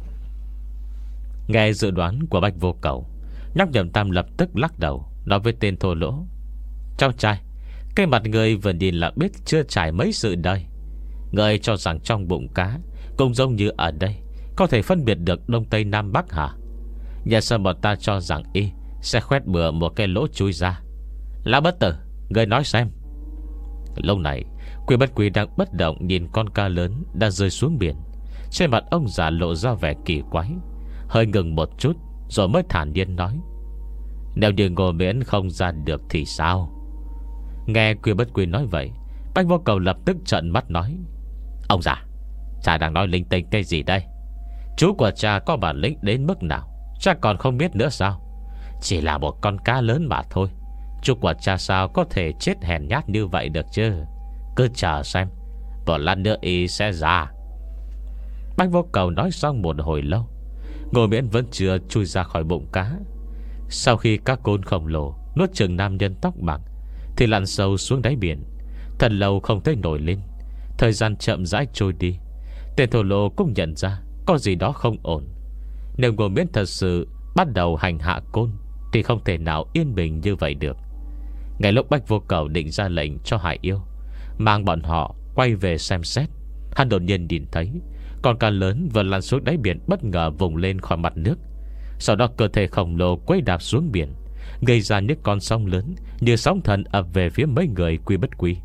Nghe dự đoán của Bạch Vô Cầu, nhóc Nhậm Tam lập tức lắc đầu, nói với tên thô lỗ: cháu trai, cái mặt người vừa nhìn là biết chưa trải mấy sự đời. Người cho rằng trong bụng cá cũng giống như ở đây, có thể phân biệt được Đông Tây Nam Bắc hả? Nhà sao bọn ta cho rằng y sẽ khoét bừa một cái lỗ chui ra? Lão bất tử, người nói xem. Lúc này Quy Bất Quy đang bất động nhìn con cá lớn đã rơi xuống biển. Trên mặt ông già lộ ra vẻ kỳ quái, hơi ngừng một chút rồi mới thản nhiên nói: nếu như Ngô Miễn không ra được thì sao? Nghe Quy Bất Quy nói vậy, Bạch Vô Cầu lập tức trợn mắt nói: ông già, cha đang nói linh tinh cái gì đây? Chú của cha có bản lĩnh đến mức nào cha còn không biết nữa sao? Chỉ là một con cá lớn mà thôi, chú của cha sao có thể chết hèn nhát như vậy được chứ? Cứ chờ xem, một lát nữa y sẽ ra. Bạch Vô Cầu nói xong một hồi lâu, Ngô Miễn vẫn chưa chui ra khỏi bụng cá. Sau khi các côn khổng lồ nuốt chừng nam nhân tóc bạc thì lặn sâu xuống đáy biển, thật lâu không thấy nổi lên. Thời gian chậm rãi trôi đi, tên thổ lô cũng nhận ra có gì đó không ổn. Nếu Ngô Miễn thật sự bắt đầu hành hạ côn thì không thể nào yên bình như vậy được. Ngay lúc Bạch Vô Cầu định ra lệnh cho Hải Yêu mang bọn họ quay về xem xét, hắn đột nhiên nhìn thấy con cá lớn vừa lăn xuống đáy biển bất ngờ vùng lên khỏi mặt nước. Sau đó cơ thể khổng lồ quấy đạp xuống biển, gây ra những con sóng lớn như sóng thần ập về phía mấy người Quy Bất Quy.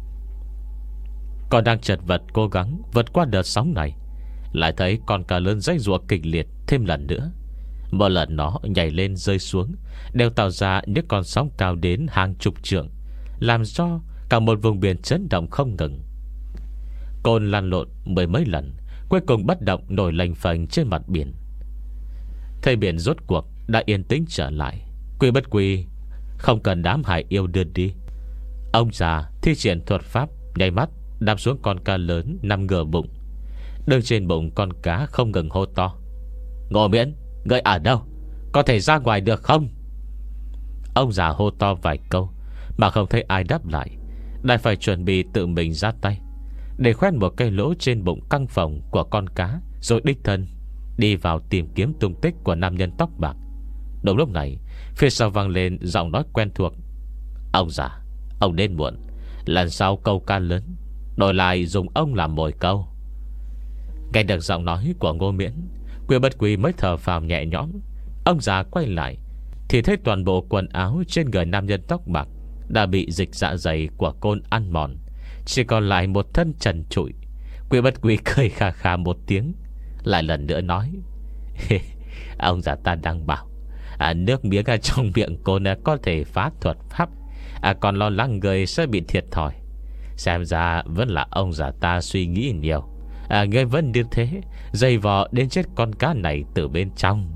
Còn đang chật vật cố gắng vượt qua đợt sóng này, lại thấy con cá lớn giãy giụa kịch liệt thêm lần nữa. Một lần nó nhảy lên rơi xuống đều tạo ra những con sóng cao đến hàng chục trượng, làm cho cả một vùng biển chấn động không ngừng. Côn lăn lộn mười mấy lần, cuối cùng bất động nổi lềnh phềnh trên mặt biển. Thấy biển rốt cuộc đã yên tĩnh trở lại, Quy Bất Quy không cần đám Hải Yêu đưa đi. Ông già thi triển thuật pháp nhảy mắt đạp xuống con cá lớn nằm ngửa bụng. Đứng trên bụng con cá không ngừng hô to: Ngô Miễn, ngươi ở đâu? Có thể ra ngoài được không? Ông già hô to vài câu mà không thấy ai đáp lại, đành phải chuẩn bị tự mình ra tay để khoét một cái lỗ trên bụng căng phồng của con cá, rồi đích thân đi vào tìm kiếm tung tích của nam nhân tóc bạc. Đúng lúc này, phía sau vang lên giọng nói quen thuộc: Ông già, ông đến muộn. Lần sau câu cá lớn đổi lại dùng ông làm mồi câu. Nghe được giọng nói của Ngô Miễn, Quy Bất Quy mới thở phào nhẹ nhõm. Ông già quay lại thì thấy toàn bộ quần áo trên người nam nhân tóc bạc đã bị dịch dạ dày của côn ăn mòn, chỉ còn lại một thân trần trụi. Quy Bất Quy cười khà khà một tiếng, lại lần nữa nói: Ông già ta đang bảo à, nước miếng ở trong miệng côn có thể phá thuật pháp, à, còn lo lắng người sẽ bị thiệt thòi. Xem ra vẫn là ông già ta suy nghĩ nhiều. À, ngươi vẫn như thế, dày vò đến chết con cá này từ bên trong.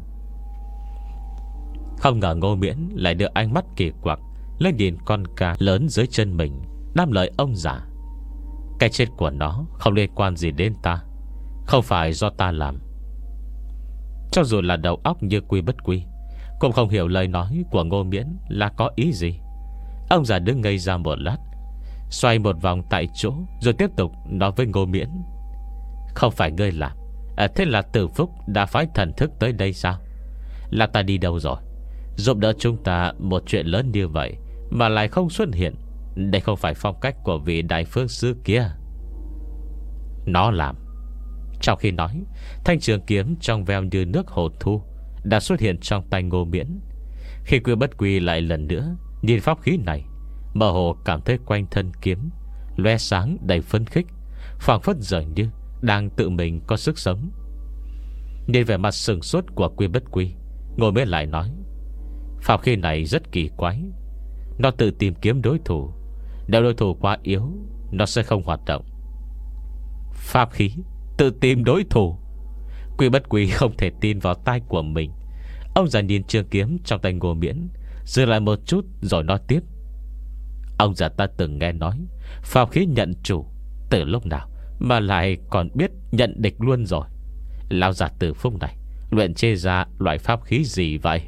Không ngờ Ngô Miễn lại đưa ánh mắt kỳ quặc lên nhìn con cá lớn dưới chân mình, đáp lời ông già: Cái chết của nó không liên quan gì đến ta, không phải do ta làm. Cho dù là đầu óc như Quy Bất Quy cũng không hiểu lời nói của Ngô Miễn là có ý gì. Ông già đứng ngây ra một lát, xoay một vòng tại chỗ, rồi tiếp tục nói với Ngô Miễn: Không phải ngươi làm, à, thế là Từ Phúc đã phái thần thức tới đây sao? Là ta đi đâu rồi? Giúp đỡ chúng ta một chuyện lớn như vậy mà lại không xuất hiện. Đây không phải phong cách của vị đại phương sư kia. Nó làm. Trong khi nói, thanh trường kiếm trong veo như nước hồ thu đã xuất hiện trong tay Ngô Miễn. Khi Quy Bất Quy lại lần nữa nhìn pháp khí này, mơ hồ cảm thấy quanh thân kiếm loe sáng đầy phấn khích, phảng phất dường như đang tự mình có sức sống. Nhìn vẻ mặt sừng sốt của Quy Bất Quy, Ngô Miễn lại nói: Pháp khí này rất kỳ quái. Nó tự tìm kiếm đối thủ. Nếu đối thủ quá yếu, nó sẽ không hoạt động. Pháp khí tự tìm đối thủ? Quy Bất Quy không thể tin vào tai của mình. Ông già nhìn trường kiếm trong tay Ngô Miễn, dừng lại một chút rồi nói tiếp: Ông già ta từng nghe nói pháp khí nhận chủ. Từ lúc nào mà lại còn biết nhận địch luôn rồi? Lão già Từ Phúc này luyện chê ra loại pháp khí gì vậy?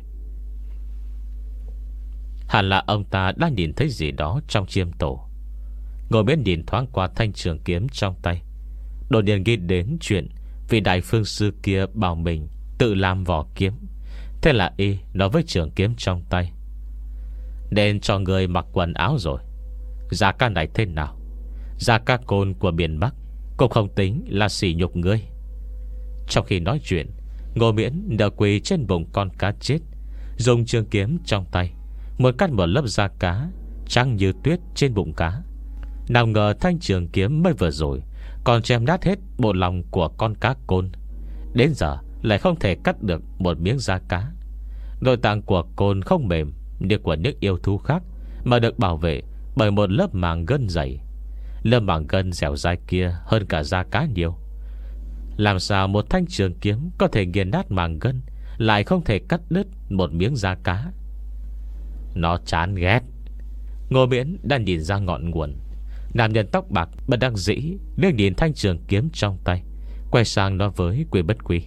Hẳn là ông ta đã nhìn thấy gì đó trong chiêm tổ. Ngồi bên nhìn thoáng qua thanh trường kiếm trong tay, đột nhiên nghĩ đến chuyện vị đại phương sư kia bảo mình tự làm vỏ kiếm. Thế là y nói với trường kiếm trong tay: Nên cho người mặc quần áo rồi. Giá ca này thế nào? Giá ca côn của miền Bắc cũng không tính là sỉ nhục ngươi. Trong khi nói chuyện, Ngô Miễn nở quỳ trên bụng con cá chết, dùng trường kiếm trong tay muốn cắt một lớp da cá trắng như tuyết trên bụng cá. Nào ngờ thanh trường kiếm mới vừa rồi còn chém nát hết bộ lòng của con cá côn, đến giờ lại không thể cắt được một miếng da cá. Nội tạng của côn không mềm như của những yêu thú khác, mà được bảo vệ bởi một lớp màng gân dày. Lớp màng gân dẻo dai kia hơn cả da cá nhiều. Làm sao một thanh trường kiếm có thể nghiền nát màng gân, lại không thể cắt đứt một miếng da cá? Nó chán ghét. Ngô Miễn đã nhìn ra ngọn nguồn. Nam nhân tóc bạc bất đắc dĩ liếc nhìn thanh trường kiếm trong tay, quay sang nói với Quy Bất Quy: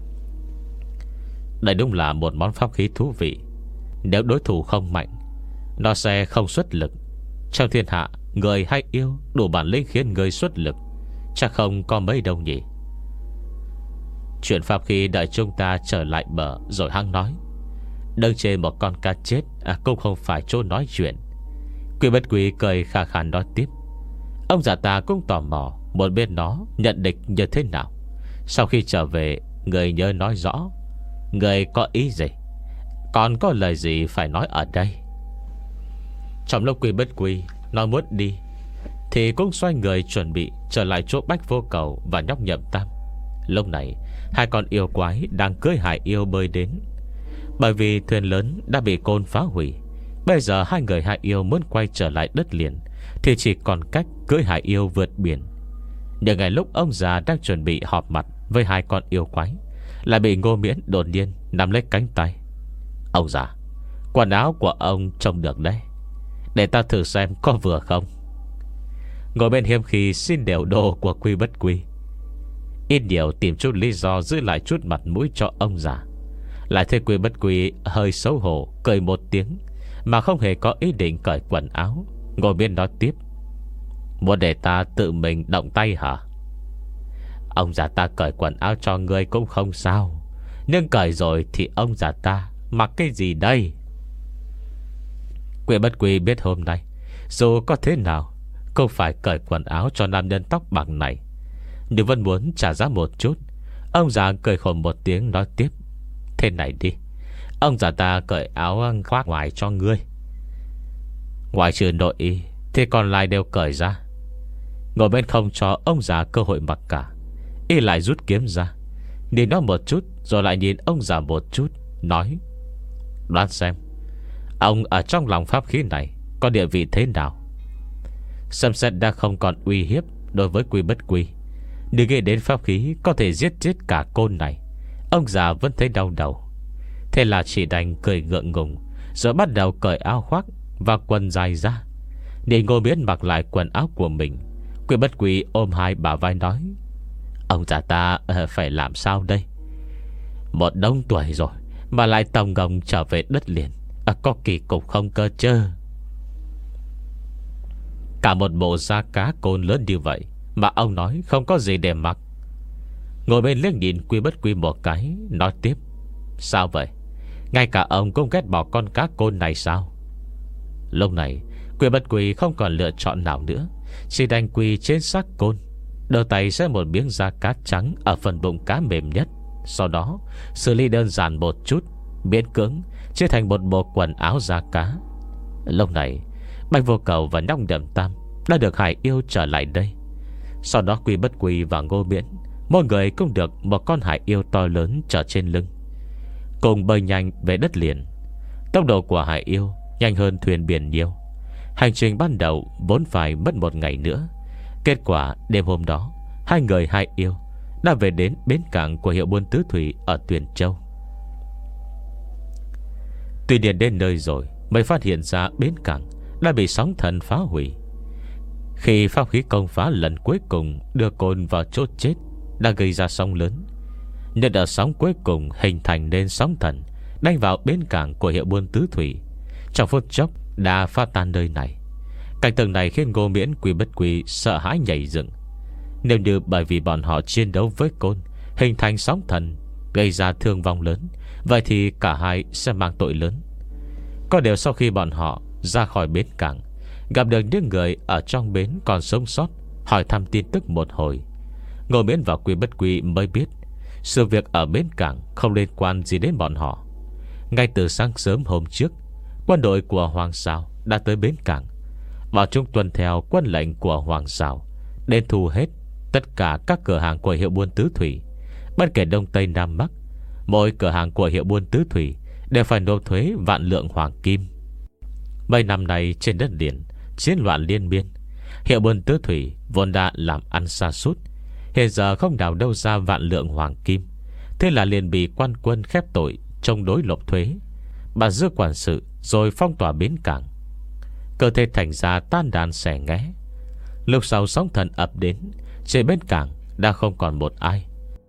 Đây đúng là một món pháp khí thú vị. Nếu đối thủ không mạnh, nó sẽ không xuất lực. Trong thiên hạ, người hay yêu đủ bản lĩnh khiến người xuất lực chắc không có mấy đâu nhỉ. Chuyện pháp khí đợi chúng ta trở lại bờ rồi hăng nói. Đứng trên một con cá chết à, cũng không phải chỗ nói chuyện. Quy Bất Quy cười khà khà nói tiếp: Ông già ta cũng tò mò một bên nó nhận địch như thế nào. Sau khi trở về, người nhớ nói rõ. Người có ý gì, còn có lời gì phải nói ở đây? Trong lúc Quy Bất Quy nói muốn đi, thì cũng xoay người chuẩn bị trở lại chỗ Bách Vô Cầu và nhóc Nhậm Tam. Lúc này hai con yêu quái đang cưỡi hải yêu bơi đến. Bởi vì thuyền lớn đã bị côn phá hủy, bây giờ hai người hải yêu muốn quay trở lại đất liền thì chỉ còn cách cưỡi hải yêu vượt biển. Nhưng ngay lúc ông già đang chuẩn bị họp mặt với hai con yêu quái, lại bị Ngô Miễn đột nhiên nắm lấy cánh tay. Ông già, quần áo của ông trông được đấy, để ta thử xem có vừa không. Ngồi bên hiếm khi xin đều đồ của Quy Bất Quy, ít điều tìm chút lý do giữ lại chút mặt mũi cho ông già. Lại thấy Quy Bất Quy hơi xấu hổ cười một tiếng, mà không hề có ý định cởi quần áo. Ngồi bên nói tiếp: Muốn để ta tự mình động tay hả? Ông già ta cởi quần áo cho ngươi cũng không sao, nhưng cởi rồi thì ông già ta mặc cái gì đây? Quy Bất Quy biết hôm nay dù có thế nào không phải cởi quần áo cho nam nhân tóc bạc này, nhưng vẫn muốn trả giá một chút. Ông già cười khổ một tiếng nói tiếp: Thế này đi, ông già ta cởi áo khoác ngoài cho ngươi, ngoài trừ nội y thì còn lại đều cởi ra. Ngồi bên không cho ông già cơ hội mặc cả, y lại rút kiếm ra, nhìn nó một chút rồi lại nhìn ông già một chút, nói: Đoán xem ông ở trong lòng pháp khí này có địa vị thế nào? Xem xét đã không còn uy hiếp đối với Quy Bất Quy, đừng nghĩ đến pháp khí có thể giết chết cả côn này. Ông già vẫn thấy đau đầu. Thế là chỉ đành cười ngượng ngùng, rồi bắt đầu cởi áo khoác và quần dài ra, để Ngô Miễn mặc lại quần áo của mình. Quy Bất Quy ôm hai bả vai nói: Ông già ta uh, phải làm sao đây? Một đông tuổi rồi mà lại tòng ngồng trở về đất liền, à, có kỳ cục không cơ chứ? Cả một bộ da cá côn lớn như vậy mà ông nói không có gì để mặc. Ngồi bên liếc nhìn Quy Bất Quy một cái, nói tiếp: Sao vậy? Ngay cả ông cũng ghét bỏ con cá côn này sao? Lúc này Quy Bất Quy không còn lựa chọn nào nữa, chỉ đành quỳ trên xác côn, đưa tay xé một miếng da cá trắng ở phần bụng cá mềm nhất. Sau đó xử lý đơn giản một chút, miễn cưỡng chia thành một bộ quần áo da cá. Lúc này Bạch Vô Cầu và Nhong Đệm Tam đã được Hải Yêu trở lại đây. Sau đó Quy Bất Quy và Ngô Miễn, mỗi người cũng được một con hải yêu to lớn chở trên lưng, cùng bơi nhanh về đất liền. Tốc độ của hải yêu nhanh hơn thuyền biển nhiều. Hành trình ban đầu vốn phải mất một ngày nữa. Kết quả đêm hôm đó, hai người hải yêu đã về đến bến cảng của hiệu buôn Tứ Thủy ở Tuyền Châu. Tuy nhiên đến nơi rồi mới phát hiện ra bến cảng đã bị sóng thần phá hủy. Khi pháp khí công phá lần cuối cùng đưa côn vào chốt chết đã gây ra sóng lớn, nhưng ở sóng cuối cùng hình thành nên sóng thần đánh vào bến cảng của hiệu buôn Tứ Thủy, trong phút chốc đã phá tan nơi này. Cảnh tượng này khiến Ngô Miễn, Quy Bất Quy sợ hãi nhảy dựng. Nếu như bởi vì bọn họ chiến đấu với côn hình thành sóng thần gây ra thương vong lớn, vậy thì cả hai sẽ mang tội lớn. Có điều sau khi bọn họ ra khỏi bến cảng, gặp được những người ở trong bến còn sống sót, hỏi thăm tin tức một hồi, Ngô Miễn và Quy Bất Quy mới biết sự việc ở bến cảng không liên quan gì đến bọn họ. Ngay từ sáng sớm hôm trước, quân đội của Hoàng Sào đã tới bến cảng. Bọn chúng tuân theo quân lệnh của Hoàng Sào đến thu hết tất cả các cửa hàng của hiệu buôn Tứ Thủy, bất kể Đông Tây Nam Bắc. Mỗi cửa hàng của hiệu buôn Tứ Thủy đều phải nộp thuế vạn lượng hoàng kim. Mấy năm nay trên đất liền chiến loạn liên miên, hiệu buôn Tứ Thủy vốn đã làm ăn sa sút, hiện giờ không đào đâu ra vạn lượng hoàng kim. Thế là liền bị quan quân khép tội chống đối nộp thuế, bà giữ quản sự, rồi phong tỏa bến cảng. Cơ thể thành ra tan đàn xẻ nghé. Lúc sau sóng thần ập đến, trên bến cảng đã không còn một ai.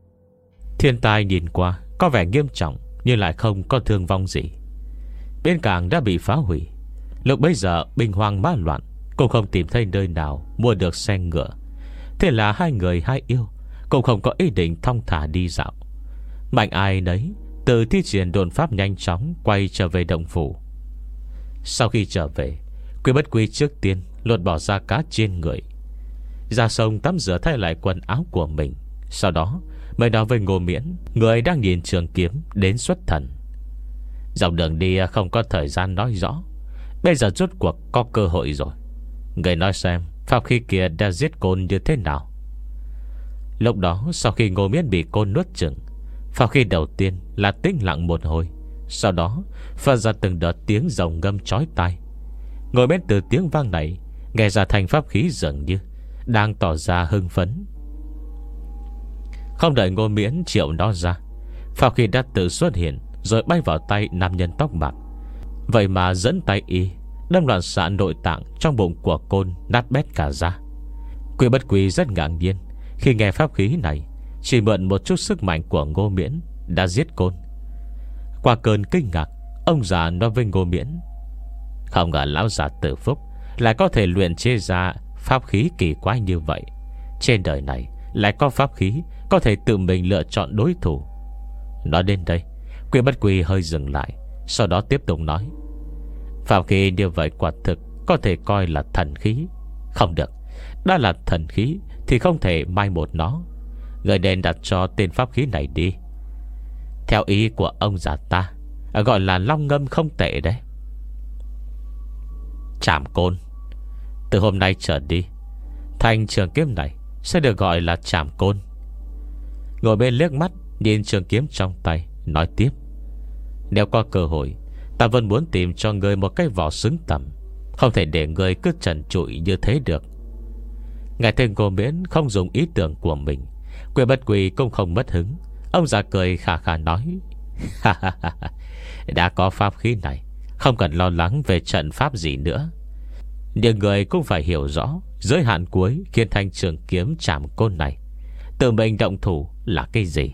Thiên tai nhìn qua có vẻ nghiêm trọng, nhưng lại không có thương vong gì. Bến cảng đã bị phá hủy. Lúc bấy giờ binh hoang mã loạn, cũng không tìm thấy nơi nào mua được xe ngựa. Thế là hai người hai yêu cũng không có ý định thong thả đi dạo. Mạnh ai nấy từ thi triển đồn pháp nhanh chóng quay trở về động phủ. Sau khi trở về, Quy Bất Quy trước tiên lột bỏ da cá trên người, ra sông tắm rửa thay lại quần áo của mình. Sau đó mới nói với Ngô Miễn, người đang nhìn trường kiếm đến xuất thần. Dọc đường đi không có thời gian nói rõ, bây giờ rốt cuộc có cơ hội rồi. Người nói xem pháp khí kia đã giết côn như thế nào. Lúc đó sau khi Ngô Miễn bị côn nuốt chửng, pháp khí đầu tiên là tĩnh lặng một hồi, sau đó phát ra từng đợt tiếng rồng ngâm chói tai. Ngồi bên từ tiếng vang này nghe ra thành pháp khí dường như đang tỏ ra hưng phấn. Không đợi Ngô Miễn triệu nó ra, pháp khí đã tự xuất hiện, rồi bay vào tay nam nhân tóc bạc. Vậy mà dẫn tay y đâm loạn xạ nội tạng trong bụng của côn, nát bét cả ra. Quy Bất Quy rất ngạc nhiên khi nghe pháp khí này chỉ mượn một chút sức mạnh của Ngô Miễn đã giết côn. Qua cơn kinh ngạc, ông già nói với Ngô Miễn, không ngờ lão già Tử Phúc lại có thể luyện chế ra pháp khí kỳ quái như vậy. Trên đời này lại có pháp khí có thể tự mình lựa chọn đối thủ. Nói đến đây, Quy Bất Quy hơi dừng lại, sau đó tiếp tục nói, pháp khí như vậy quả thực có thể coi là thần khí. Không được, đã là thần khí thì không thể mai một nó. Người nên đặt cho tên pháp khí này đi. Theo ý của ông già ta, gọi là long ngâm không tệ đấy. Trảm côn. Từ hôm nay trở đi, thanh trường kiếm này sẽ được gọi là trảm côn. Ngồi bên liếc mắt nhìn trường kiếm trong tay, nói tiếp: Nếu có cơ hội, ta vẫn muốn tìm cho ngươi một cái vỏ xứng tầm, không thể để ngươi cứ trần trụi như thế được. Ngài thấy Ngô Miễn không dùng ý tưởng của mình, Quyền Bất Quỳ cũng không mất hứng. Ông già cười khà khà nói: Đã có pháp khí này, không cần lo lắng về trận pháp gì nữa. Nhưng người cũng phải hiểu rõ giới hạn cuối khiến thanh trường kiếm trảm côn này tự mình động thủ là cái gì.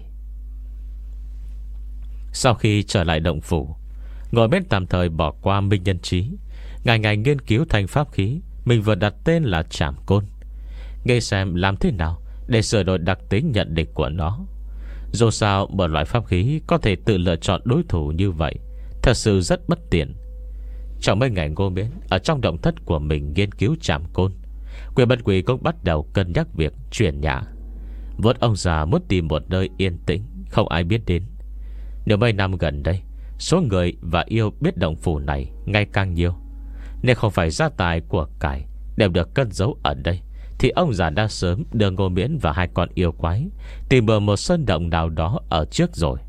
Sau khi trở lại động phủ, ngồi bên tạm thời bỏ qua Minh Nhân Trí, ngày ngày nghiên cứu thành pháp khí mình vừa đặt tên là trảm côn, nghe xem làm thế nào để sửa đổi đặc tính nhận định của nó. Dù sao một loại pháp khí có thể tự lựa chọn đối thủ như vậy thật sự rất bất tiện. Trong mấy ngày Ngô Miễn ở trong động thất của mình nghiên cứu trảm côn, Quyền Bất Quỳ cũng bắt đầu cân nhắc việc chuyển nhà. Vốn ông già muốn tìm một nơi yên tĩnh, không ai biết đến. Nếu mấy năm gần đây số người và yêu biết động phủ này ngày càng nhiều, nên không phải gia tài của cải đều được cất giấu ở đây, thì ông già đã sớm đưa Ngô Miễn và hai con yêu quái tìm bờ một sơn động nào đó ở trước rồi.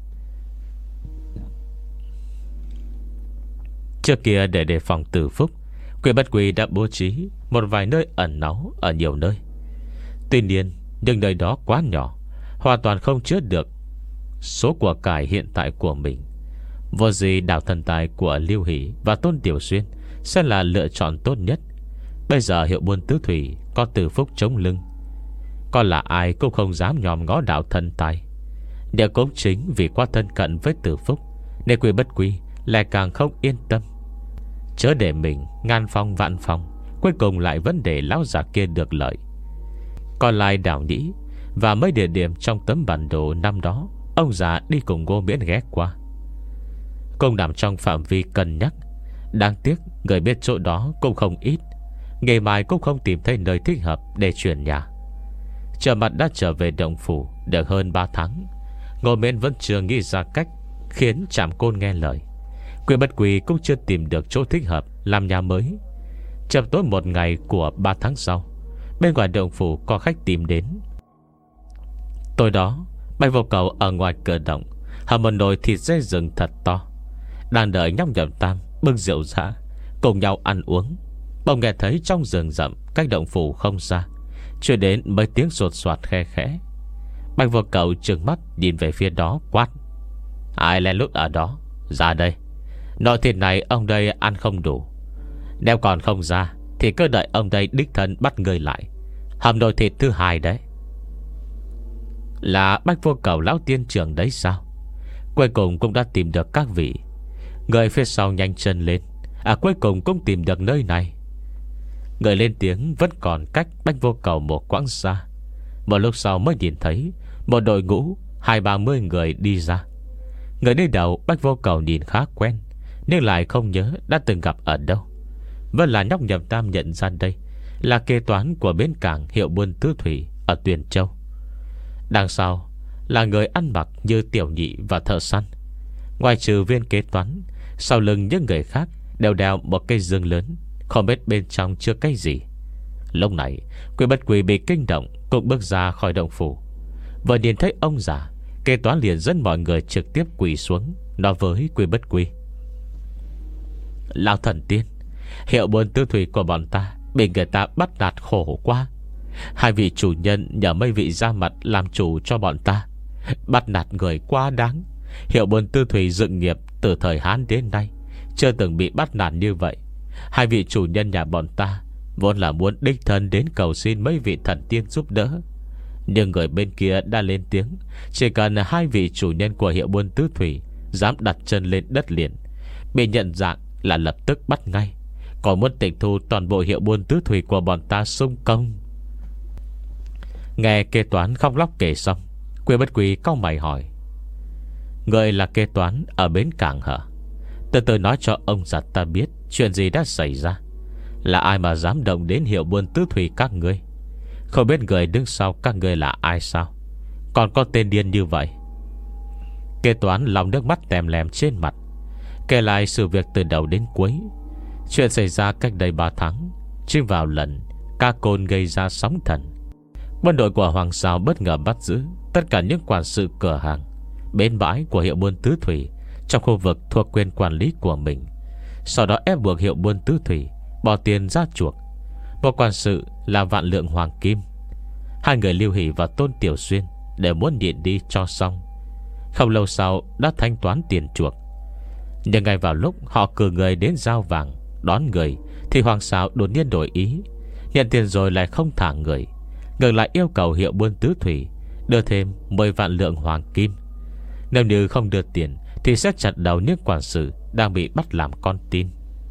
Trước kia để đề phòng Từ Phúc, Quyền Bất Quỳ đã bố trí một vài nơi ẩn náu ở nhiều nơi. Tuy nhiên nhưng nơi đó quá nhỏ, hoàn toàn không chứa được số của cải hiện tại của mình. Vô gì đảo thần tài của Lưu Hỷ và Tôn Tiểu Xuyên sẽ là lựa chọn tốt nhất. Bây giờ Hiệu Buôn Tứ Thủy có Từ Phúc chống lưng, còn là ai cũng không dám nhòm ngó đảo thần tài. Nhưng cũng chính vì quá thân cận với Từ Phúc nên Quyền Bất Quỳ lại càng không yên tâm. Chớ để mình ngàn phong vạn phong, cuối cùng lại vấn đề lão già kia được lợi. Còn lại đảo Nhĩ và mấy địa điểm trong tấm bản đồ năm đó ông già đi cùng Ngô Miễn ghé qua, cũng nằm trong phạm vi cân nhắc. Đáng tiếc người biết chỗ đó cũng không ít, ngày mai cũng không tìm thấy nơi thích hợp để chuyển nhà. Trở mặt đã trở về động phủ được hơn ba tháng, Ngô Miễn vẫn chưa nghĩ ra cách khiến trảm côn nghe lời. Quyền Bất Quỳ cũng chưa tìm được chỗ thích hợp làm nhà mới. Chập tối một ngày của ba tháng sau, bên ngoài động phủ có khách tìm đến. Tối đó Bạch Vô Cầu ở ngoài cửa động hầm một nồi thịt dê rừng thật to, đang đợi nhóc Nhậm Tam bưng rượu ra cùng nhau ăn uống. Bỗng nghe thấy trong rừng rậm cách động phủ không xa truyền đến mấy tiếng sột soạt khe khẽ. Bạch Vô Cầu trừng mắt nhìn về phía đó quát: Ai lén lút ở đó, ra đây. Nồi thịt này ông đây ăn không đủ, nếu còn không ra thì cứ đợi ông đây đích thân bắt người lại hầm nồi thịt thứ hai đấy. Là Bạch Vô Cầu lão tiên trưởng đấy sao? Cuối cùng cũng đã tìm được các vị. Người phía sau nhanh chân lên. À cuối cùng cũng tìm được nơi này. Người lên tiếng vẫn còn cách Bạch Vô Cầu một quãng xa. Một lúc sau mới nhìn thấy một đội ngũ hai ba mươi người đi ra. Người đi đầu Bạch Vô Cầu nhìn khá quen, nhưng lại không nhớ đã từng gặp ở đâu. Vẫn là nhóc Nhậm Tam nhận ra đây là kế toán của bến cảng Hiệu Buôn Tứ Thủy ở Tuyền Châu. Đằng sau là người ăn mặc như Tiểu Nhị và thợ săn. Ngoài trừ viên kế toán, sau lưng những người khác đều đeo một cây dương lớn, không biết bên trong chưa cái gì. Lúc này Quyền Bất Quỳ bị kinh động, cũng bước ra khỏi động phủ. Vừa nhìn thấy ông già, kế toán liền dẫn mọi người trực tiếp quỳ xuống, nói với Quyền Bất Quỳ: Lão thần tiên, Hiệu Buôn Tứ Thủy của bọn ta bị người ta bắt nạt khổ quá. Hai vị chủ nhân nhờ mấy vị ra mặt làm chủ cho bọn ta, bắt nạt người quá đáng. Hiệu Buôn Tứ Thủy dựng nghiệp từ thời Hán đến nay chưa từng bị bắt nạt như vậy. Hai vị chủ nhân nhà bọn ta vốn là muốn đích thân đến cầu xin mấy vị thần tiên giúp đỡ, nhưng người bên kia đã lên tiếng chỉ cần hai vị chủ nhân của Hiệu Buôn Tứ Thủy dám đặt chân lên đất liền, bị nhận dạng là lập tức bắt ngay, còn muốn tịch thu toàn bộ Hiệu Buôn Tứ Thủy của bọn ta xung công. Nghe kế toán khóc lóc kể xong, Quyền Bất Quỳ cau mày hỏi: Người là kế toán ở bến cảng hả? Từ từ nói cho ông già ta biết chuyện gì đã xảy ra. Là ai mà dám động đến hiệu buôn tứ thủy các ngươi? Không biết người đứng sau các ngươi là ai sao? Còn có tên điên như vậy? Kế toán lòng nước mắt tèm lèm trên mặt, kể lại sự việc từ đầu đến cuối. Chuyện xảy ra cách đây ba tháng, chính vào lần Ca Côn gây ra sóng thần. Quân đội của Hoàng Sào bất ngờ bắt giữ tất cả những quản sự cửa hàng, bến bãi của hiệu buôn tứ thủy trong khu vực thuộc quyền quản lý của mình. Sau đó ép buộc hiệu buôn tứ thủy bỏ tiền ra chuộc. Một quản sự là Vạn Lượng Hoàng Kim. Hai người Lưu Hỷ và Tôn Tiểu Xuyên đều muốn nhịn đi cho xong. Không lâu sau đã thanh toán tiền chuộc. Nhưng ngay vào lúc họ cử người đến giao vàng đón người, thì Hoàng Sào đột nhiên đổi ý. Nhận tiền rồi lại không thả người, ngược lại yêu cầu hiệu buôn tứ thủy đưa thêm mười vạn lượng hoàng kim. Nếu như không đưa tiền thì sẽ chặt đầu những quản sự đang bị bắt làm con tin.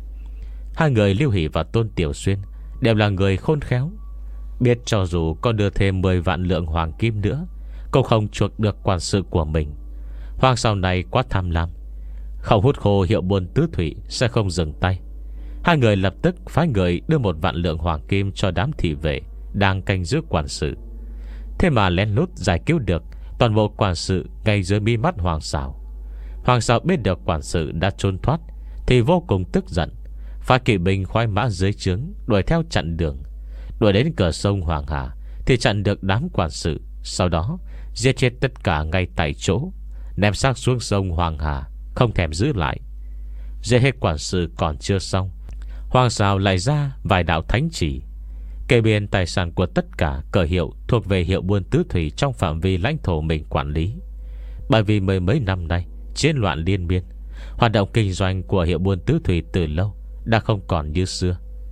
Hai người Lưu Hỷ và Tôn Tiểu Xuyên đều là người khôn khéo, biết cho dù có đưa thêm mười vạn lượng hoàng kim nữa cũng không chuộc được quản sự của mình. Hoàng sau này quá tham lam, không hút khô hiệu buôn tứ thủy sẽ không dừng tay. Hai người lập tức phái người đưa một vạn lượng hoàng kim cho đám thị vệ đang canh giữ quản sự. Thế mà lén lút giải cứu được toàn bộ quản sự ngay dưới mi mắt Hoàng Sào. Hoàng Sào biết được quản sự đã trốn thoát thì vô cùng tức giận, phái kỵ binh khoái mã dưới trướng đuổi theo chặn đường. Đuổi đến cửa sông Hoàng Hà thì chặn được đám quản sự, sau đó giết chết tất cả ngay tại chỗ, ném xác xuống sông Hoàng Hà, không thèm giữ lại. Giết hết quản sự còn chưa xong, Hoàng Sào lại ra vài đạo thánh chỉ, kê biên tài sản của tất cả cờ hiệu thuộc về hiệu buôn tứ thủy trong phạm vi lãnh thổ mình quản lý. Bởi vì mười mấy năm nay chiến loạn liên miên, hoạt động kinh doanh của hiệu buôn tứ thủy từ lâu đã không còn như xưa.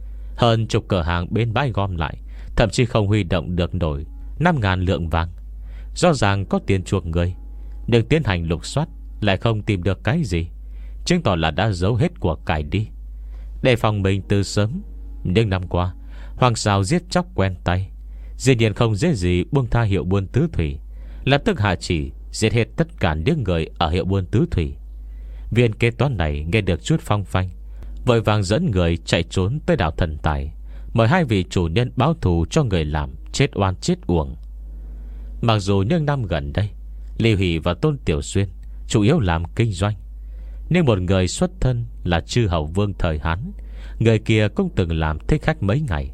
Hơn chục cửa hàng bên bãi gom lại, thậm chí không huy động được nổi năm ngàn lượng vàng. Rõ ràng có tiền chuộc người, nhưng tiến hành lục soát lại không tìm được cái gì, chứng tỏ là đã giấu hết của cải đi. Để phòng mình từ sớm, nhưng năm qua Hoàng Sào giết chóc quen tay, dĩ nhiên không dễ gì buông tha hiệu buôn tứ thủy, lập tức hạ chỉ giết hết tất cả những người ở hiệu buôn tứ thủy. Viên kế toán này nghe được chút phong phanh, vội vàng dẫn người chạy trốn tới đảo Thần Tài, mời hai vị chủ nhân báo thù cho người làm chết oan chết uổng. Mặc dù những năm gần đây Lưu Hỷ và Tôn Tiểu Xuyên chủ yếu làm kinh doanh, nhưng một người xuất thân là chư hầu vương thời Hán, người kia cũng từng làm thích khách mấy ngày.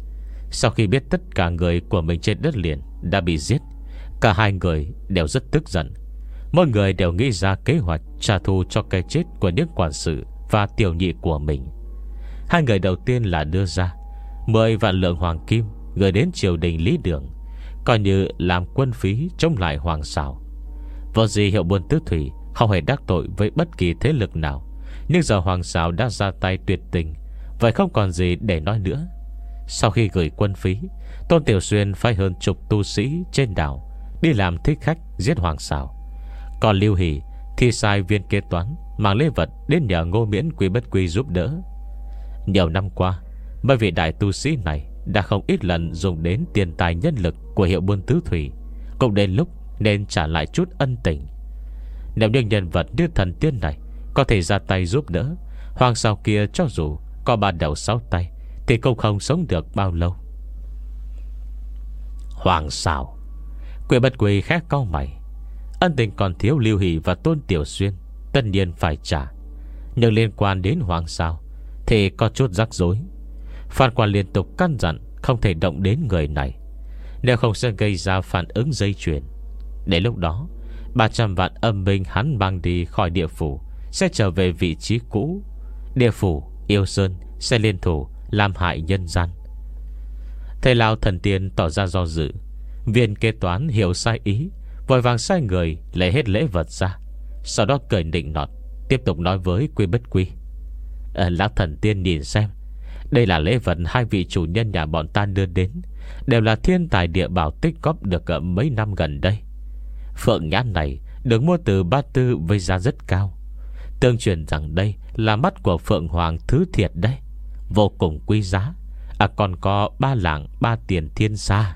Sau khi biết tất cả người của mình trên đất liền đã bị giết, cả hai người đều rất tức giận. Mỗi người đều nghĩ ra kế hoạch trả thù cho cái chết của những quản sự và tiểu nhị của mình. Hai người đầu tiên là đưa ra mười vạn lượng hoàng kim gửi đến triều đình Lý Đường, coi như làm quân phí chống lại Hoàng Sào. Vợ gì hiệu buôn tứ thủy không hề đắc tội với bất kỳ thế lực nào, nhưng giờ Hoàng Sào đã ra tay tuyệt tình, vậy không còn gì để nói nữa. Sau khi gửi quân phí, Tôn Tiểu Xuyên phái hơn chục tu sĩ trên đảo đi làm thích khách giết Hoàng Sào. Còn Lưu Hỷ thì sai viên kế toán mang lễ vật đến nhờ Ngô Miễn Quý Bất Quy giúp đỡ. Nhiều năm qua, bởi vì đại tu sĩ này đã không ít lần dùng đến tiền tài nhân lực của hiệu buôn tứ thủy, cũng đến lúc nên trả lại chút ân tình. Nếu những nhân vật như thần tiên này có thể ra tay giúp đỡ, Hoàng Sào kia cho dù có ba đầu sáu tay thì cũng không sống được bao lâu. Hoàng Sào, Quý Bất Quy khẽ cau mày. Ân tình còn thiếu Lưu Hỷ và Tôn Tiểu Xuyên tất nhiên phải trả, nhưng liên quan đến Hoàng Sào thì có chút rắc rối. Phan Quan liên tục căn dặn không thể động đến người này, nếu không sẽ gây ra phản ứng dây chuyền. Đến lúc đó ba trăm vạn âm binh hắn mang đi khỏi địa phủ sẽ trở về vị trí cũ. Địa phủ Yêu Sơn sẽ liên thủ làm hại nhân gian. Thầy Lão thần tiên tỏ ra do dự. Viên kế toán hiểu sai ý, vội vàng sai người lấy hết lễ vật ra, sau đó cười nịnh nọt, tiếp tục nói với Quý Bất Quy: à, Lão thần tiên nhìn xem, đây là lễ vật hai vị chủ nhân nhà bọn ta đưa đến, đều là thiên tài địa bảo tích góp được ở mấy năm gần đây. Phượng nhãn này được mua từ Ba Tư với giá rất cao. Tương truyền rằng đây là mắt của Phượng Hoàng thứ thiệt đấy, vô cùng quý giá. À còn có ba lạng ba tiền thiên sa.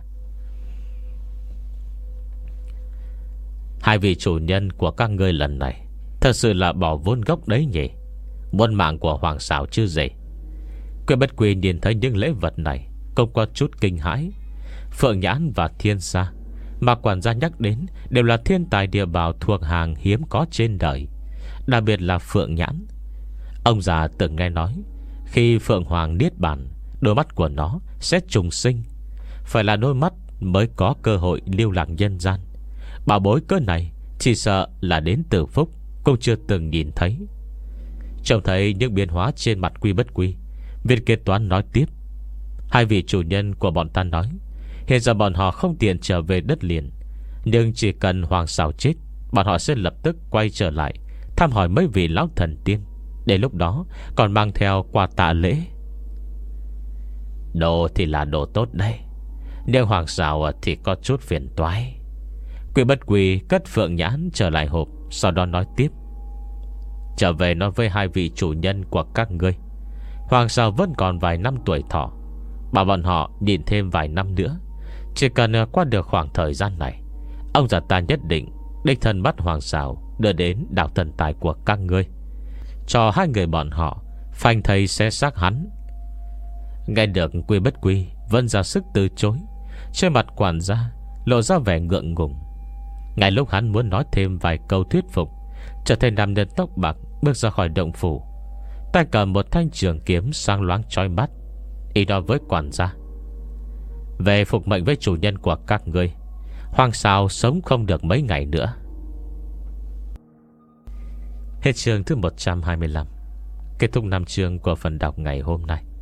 Hai vị chủ nhân của các ngươi lần này thật sự là bỏ vốn gốc đấy nhỉ? Muôn mạng của Hoàng Sào chứ gì. Quỷ Bất Quỷ nhìn thấy những lễ vật này cũng có chút kinh hãi. Phượng nhãn và thiên sa mà quản gia nhắc đến đều là thiên tài địa bảo thuộc hàng hiếm có trên đời, đặc biệt là phượng nhãn. Ông già từng nghe nói khi Phượng Hoàng niết bàn, đôi mắt của nó sẽ trùng sinh, phải là đôi mắt mới có cơ hội lưu lạc nhân gian. Bảo bối cỡ này chỉ sợ là đến từ phúc cũng chưa từng nhìn thấy. Trông thấy những biến hóa trên mặt Quy Bất Quy, Viên kế toán nói tiếp: hai vị chủ nhân của bọn ta nói hiện giờ bọn họ không tiện trở về đất liền, nhưng chỉ cần Hoàng Sào chết, bọn họ sẽ lập tức quay trở lại thăm hỏi mấy vị lão thần tiên. Đến lúc đó còn mang theo quà tạ lễ. Đồ thì là đồ tốt đấy, nhưng Hoàng Sào thì có chút phiền toái. Quy Bất Quy cất phượng nhãn trở lại hộp, sau đó nói tiếp: trở về nói với hai vị chủ nhân của các ngươi, Hoàng Sào vẫn còn vài năm tuổi thọ, bảo bọn họ nhìn thêm vài năm nữa. Chỉ cần qua được khoảng thời gian này, ông già ta nhất định đích thân bắt Hoàng Sào đưa đến đảo thần tài của các ngươi, cho hai người bọn họ phanh thây xé xác hắn. Nghe được Quy Bất Quy vẫn ra sức từ chối, trên mặt quản gia lộ ra vẻ ngượng ngùng. Ngay lúc hắn muốn nói thêm vài câu thuyết phục, trở thành nam nhân tóc bạc bước ra khỏi động phủ, tay cầm một thanh trường kiếm sáng loáng chói mắt, ý nói với quản gia: về phục mệnh với chủ nhân của các ngươi, Hoàng Sào sống không được mấy ngày nữa. Hết chương thứ một trăm hai mươi lăm. Kết thúc năm chương của phần đọc ngày hôm nay.